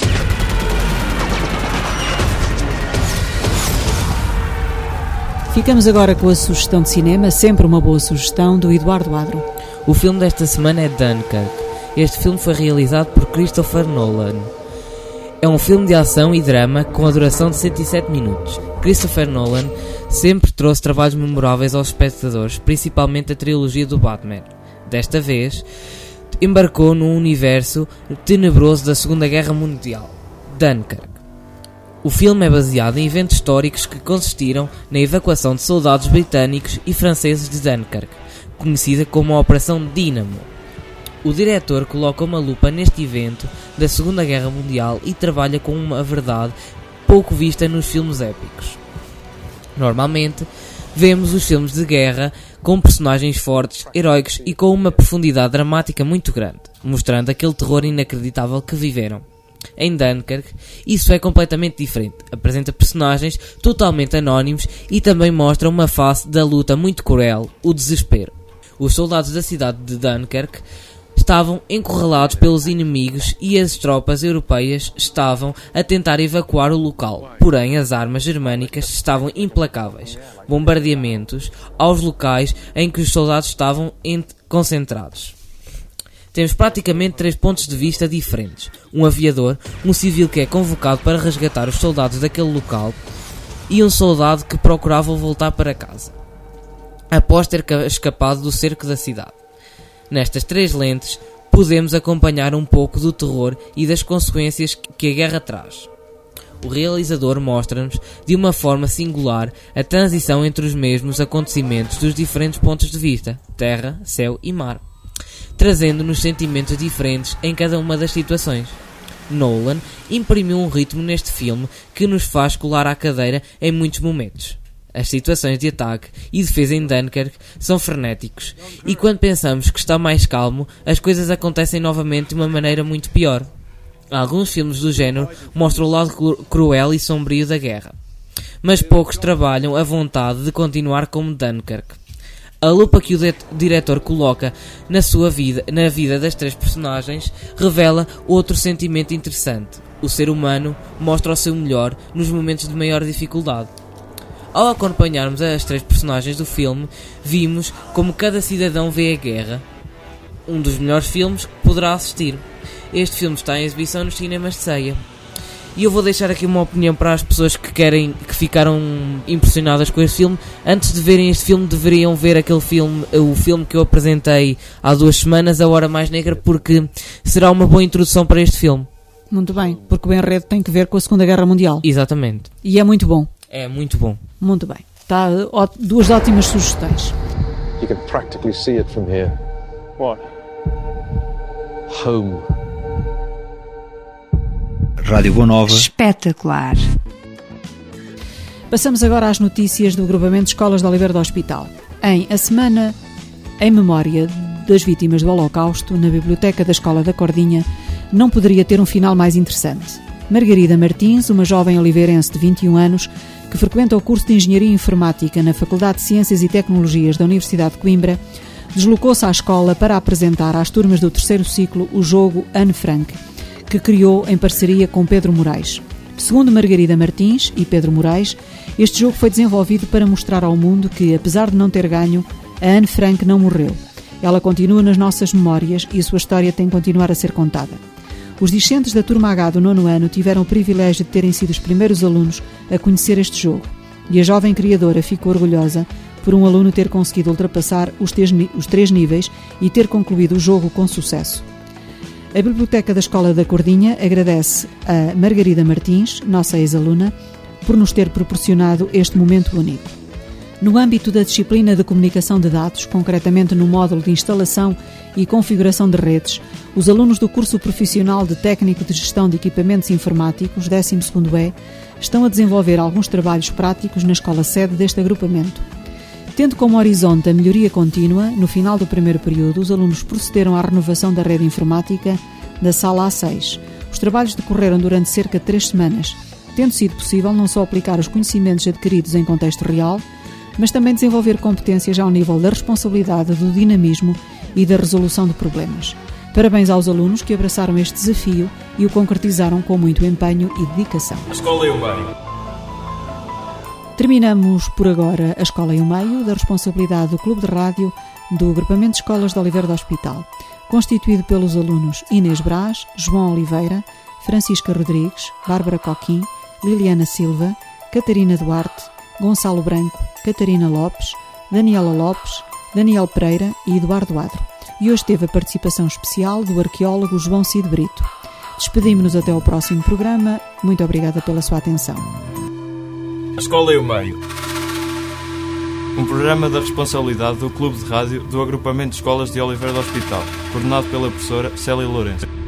Ficamos agora com a sugestão de cinema, sempre uma boa sugestão, do Eduardo Adro. O filme desta semana é Dunkirk. Este filme foi realizado por Christopher Nolan. É um filme de ação e drama com a duração de cento e sete minutos. Christopher Nolan sempre trouxe trabalhos memoráveis aos espectadores, principalmente a trilogia do Batman. Desta vez, embarcou num universo tenebroso da Segunda Guerra Mundial, Dunkirk. O filme é baseado em eventos históricos que consistiram na evacuação de soldados britânicos e franceses de Dunkirk, conhecida como a Operação Dínamo. O diretor coloca uma lupa neste evento da Segunda Guerra Mundial e trabalha com uma verdade pouco vista nos filmes épicos. Normalmente, vemos os filmes de guerra com personagens fortes, heróicos e com uma profundidade dramática muito grande, mostrando aquele terror inacreditável que viveram. Em Dunkirk, isso é completamente diferente. Apresenta personagens totalmente anónimos e também mostra uma face da luta muito cruel, o desespero. Os soldados da cidade de Dunkirk estavam encurralados pelos inimigos e as tropas europeias estavam a tentar evacuar o local. Porém, as armas germânicas estavam implacáveis. Bombardeamentos aos locais em que os soldados estavam concentrados. Temos praticamente três pontos de vista diferentes. Um aviador, um civil que é convocado para resgatar os soldados daquele local e um soldado que procurava voltar para casa, após ter escapado do cerco da cidade. Nestas três lentes, podemos acompanhar um pouco do terror e das consequências que a guerra traz. O realizador mostra-nos, de uma forma singular, a transição entre os mesmos acontecimentos dos diferentes pontos de vista, terra, céu e mar, trazendo-nos sentimentos diferentes em cada uma das situações. Nolan imprimiu um ritmo neste filme que nos faz colar à cadeira em muitos momentos. As situações de ataque e defesa em Dunkirk são frenéticos, e quando pensamos que está mais calmo, as coisas acontecem novamente de uma maneira muito pior. Alguns filmes do género mostram o lado cruel e sombrio da guerra, mas poucos trabalham a vontade de continuar como Dunkirk. A lupa que o diretor coloca na sua vida, na vida das três personagens, revela outro sentimento interessante. O ser humano mostra o seu melhor nos momentos de maior dificuldade. Ao acompanharmos as três personagens do filme, vimos como cada cidadão vê a guerra. Um dos melhores filmes que poderá assistir. Este filme está em exibição nos cinemas de Ceia. E eu vou deixar aqui uma opinião para as pessoas que querem, que ficaram impressionadas com este filme. Antes de verem este filme, deveriam ver aquele filme, o filme que eu apresentei há duas semanas, A Hora Mais Negra, porque será uma boa introdução para este filme. Muito bem, porque o enredo tem que ver com a Segunda Guerra Mundial. Exatamente. E é muito bom. É muito bom. Muito bem. Tá, ó, duas ótimas sugestões. You can practically see it from here. What? Home. Rádio Boa Nova. Espetacular. Passamos agora às notícias do agrupamento de escolas de Oliveira do Hospital. Em A Semana em Memória das Vítimas do Holocausto, na Biblioteca da Escola da Cordinha, não poderia ter um final mais interessante. Margarida Martins, uma jovem oliveirense de vinte e um anos, que frequenta o curso de Engenharia Informática na Faculdade de Ciências e Tecnologias da Universidade de Coimbra, deslocou-se à escola para apresentar às turmas do terceiro ciclo o jogo Anne Frank, que criou em parceria com Pedro Moraes. Segundo Margarida Martins e Pedro Moraes, este jogo foi desenvolvido para mostrar ao mundo que, apesar de não ter ganho, a Anne Frank não morreu. Ela continua nas nossas memórias e a sua história tem que continuar a ser contada. Os discentes da turma H do nono ano tiveram o privilégio de terem sido os primeiros alunos a conhecer este jogo, e a jovem criadora ficou orgulhosa por um aluno ter conseguido ultrapassar os três, os três níveis e ter concluído o jogo com sucesso. A Biblioteca da Escola da Cordinha agradece a Margarida Martins, nossa ex-aluna, por nos ter proporcionado este momento único. No âmbito da disciplina de Comunicação de Dados, concretamente no módulo de Instalação e Configuração de Redes, os alunos do curso profissional de Técnico de Gestão de Equipamentos Informáticos, décimo segundo E, estão a desenvolver alguns trabalhos práticos na escola-sede deste agrupamento. Tendo como horizonte a melhoria contínua, no final do primeiro período, os alunos procederam à renovação da rede informática da sala A seis. Os trabalhos decorreram durante cerca de três semanas, tendo sido possível não só aplicar os conhecimentos adquiridos em contexto real, mas também desenvolver competências ao nível da responsabilidade, do dinamismo e da resolução de problemas. Parabéns aos alunos que abraçaram este desafio e o concretizaram com muito empenho e dedicação. A escola e o meio. Terminamos por agora a Escola e o Meio, da responsabilidade do Clube de Rádio do Agrupamento de Escolas de Oliveira do Hospital, constituído pelos alunos Inês Brás, João Oliveira, Francisca Rodrigues, Bárbara Coquim, Liliana Silva, Catarina Duarte, Gonçalo Branco, Catarina Lopes, Daniela Lopes, Daniel Pereira e Eduardo Adro. E hoje teve a participação especial do arqueólogo João Cid Brito. Despedimos-nos até ao próximo programa. Muito obrigada pela sua atenção. A escola e o meio. Um programa da responsabilidade do Clube de Rádio do Agrupamento de Escolas de Oliveira do Hospital, coordenado pela professora Célia Lourenço.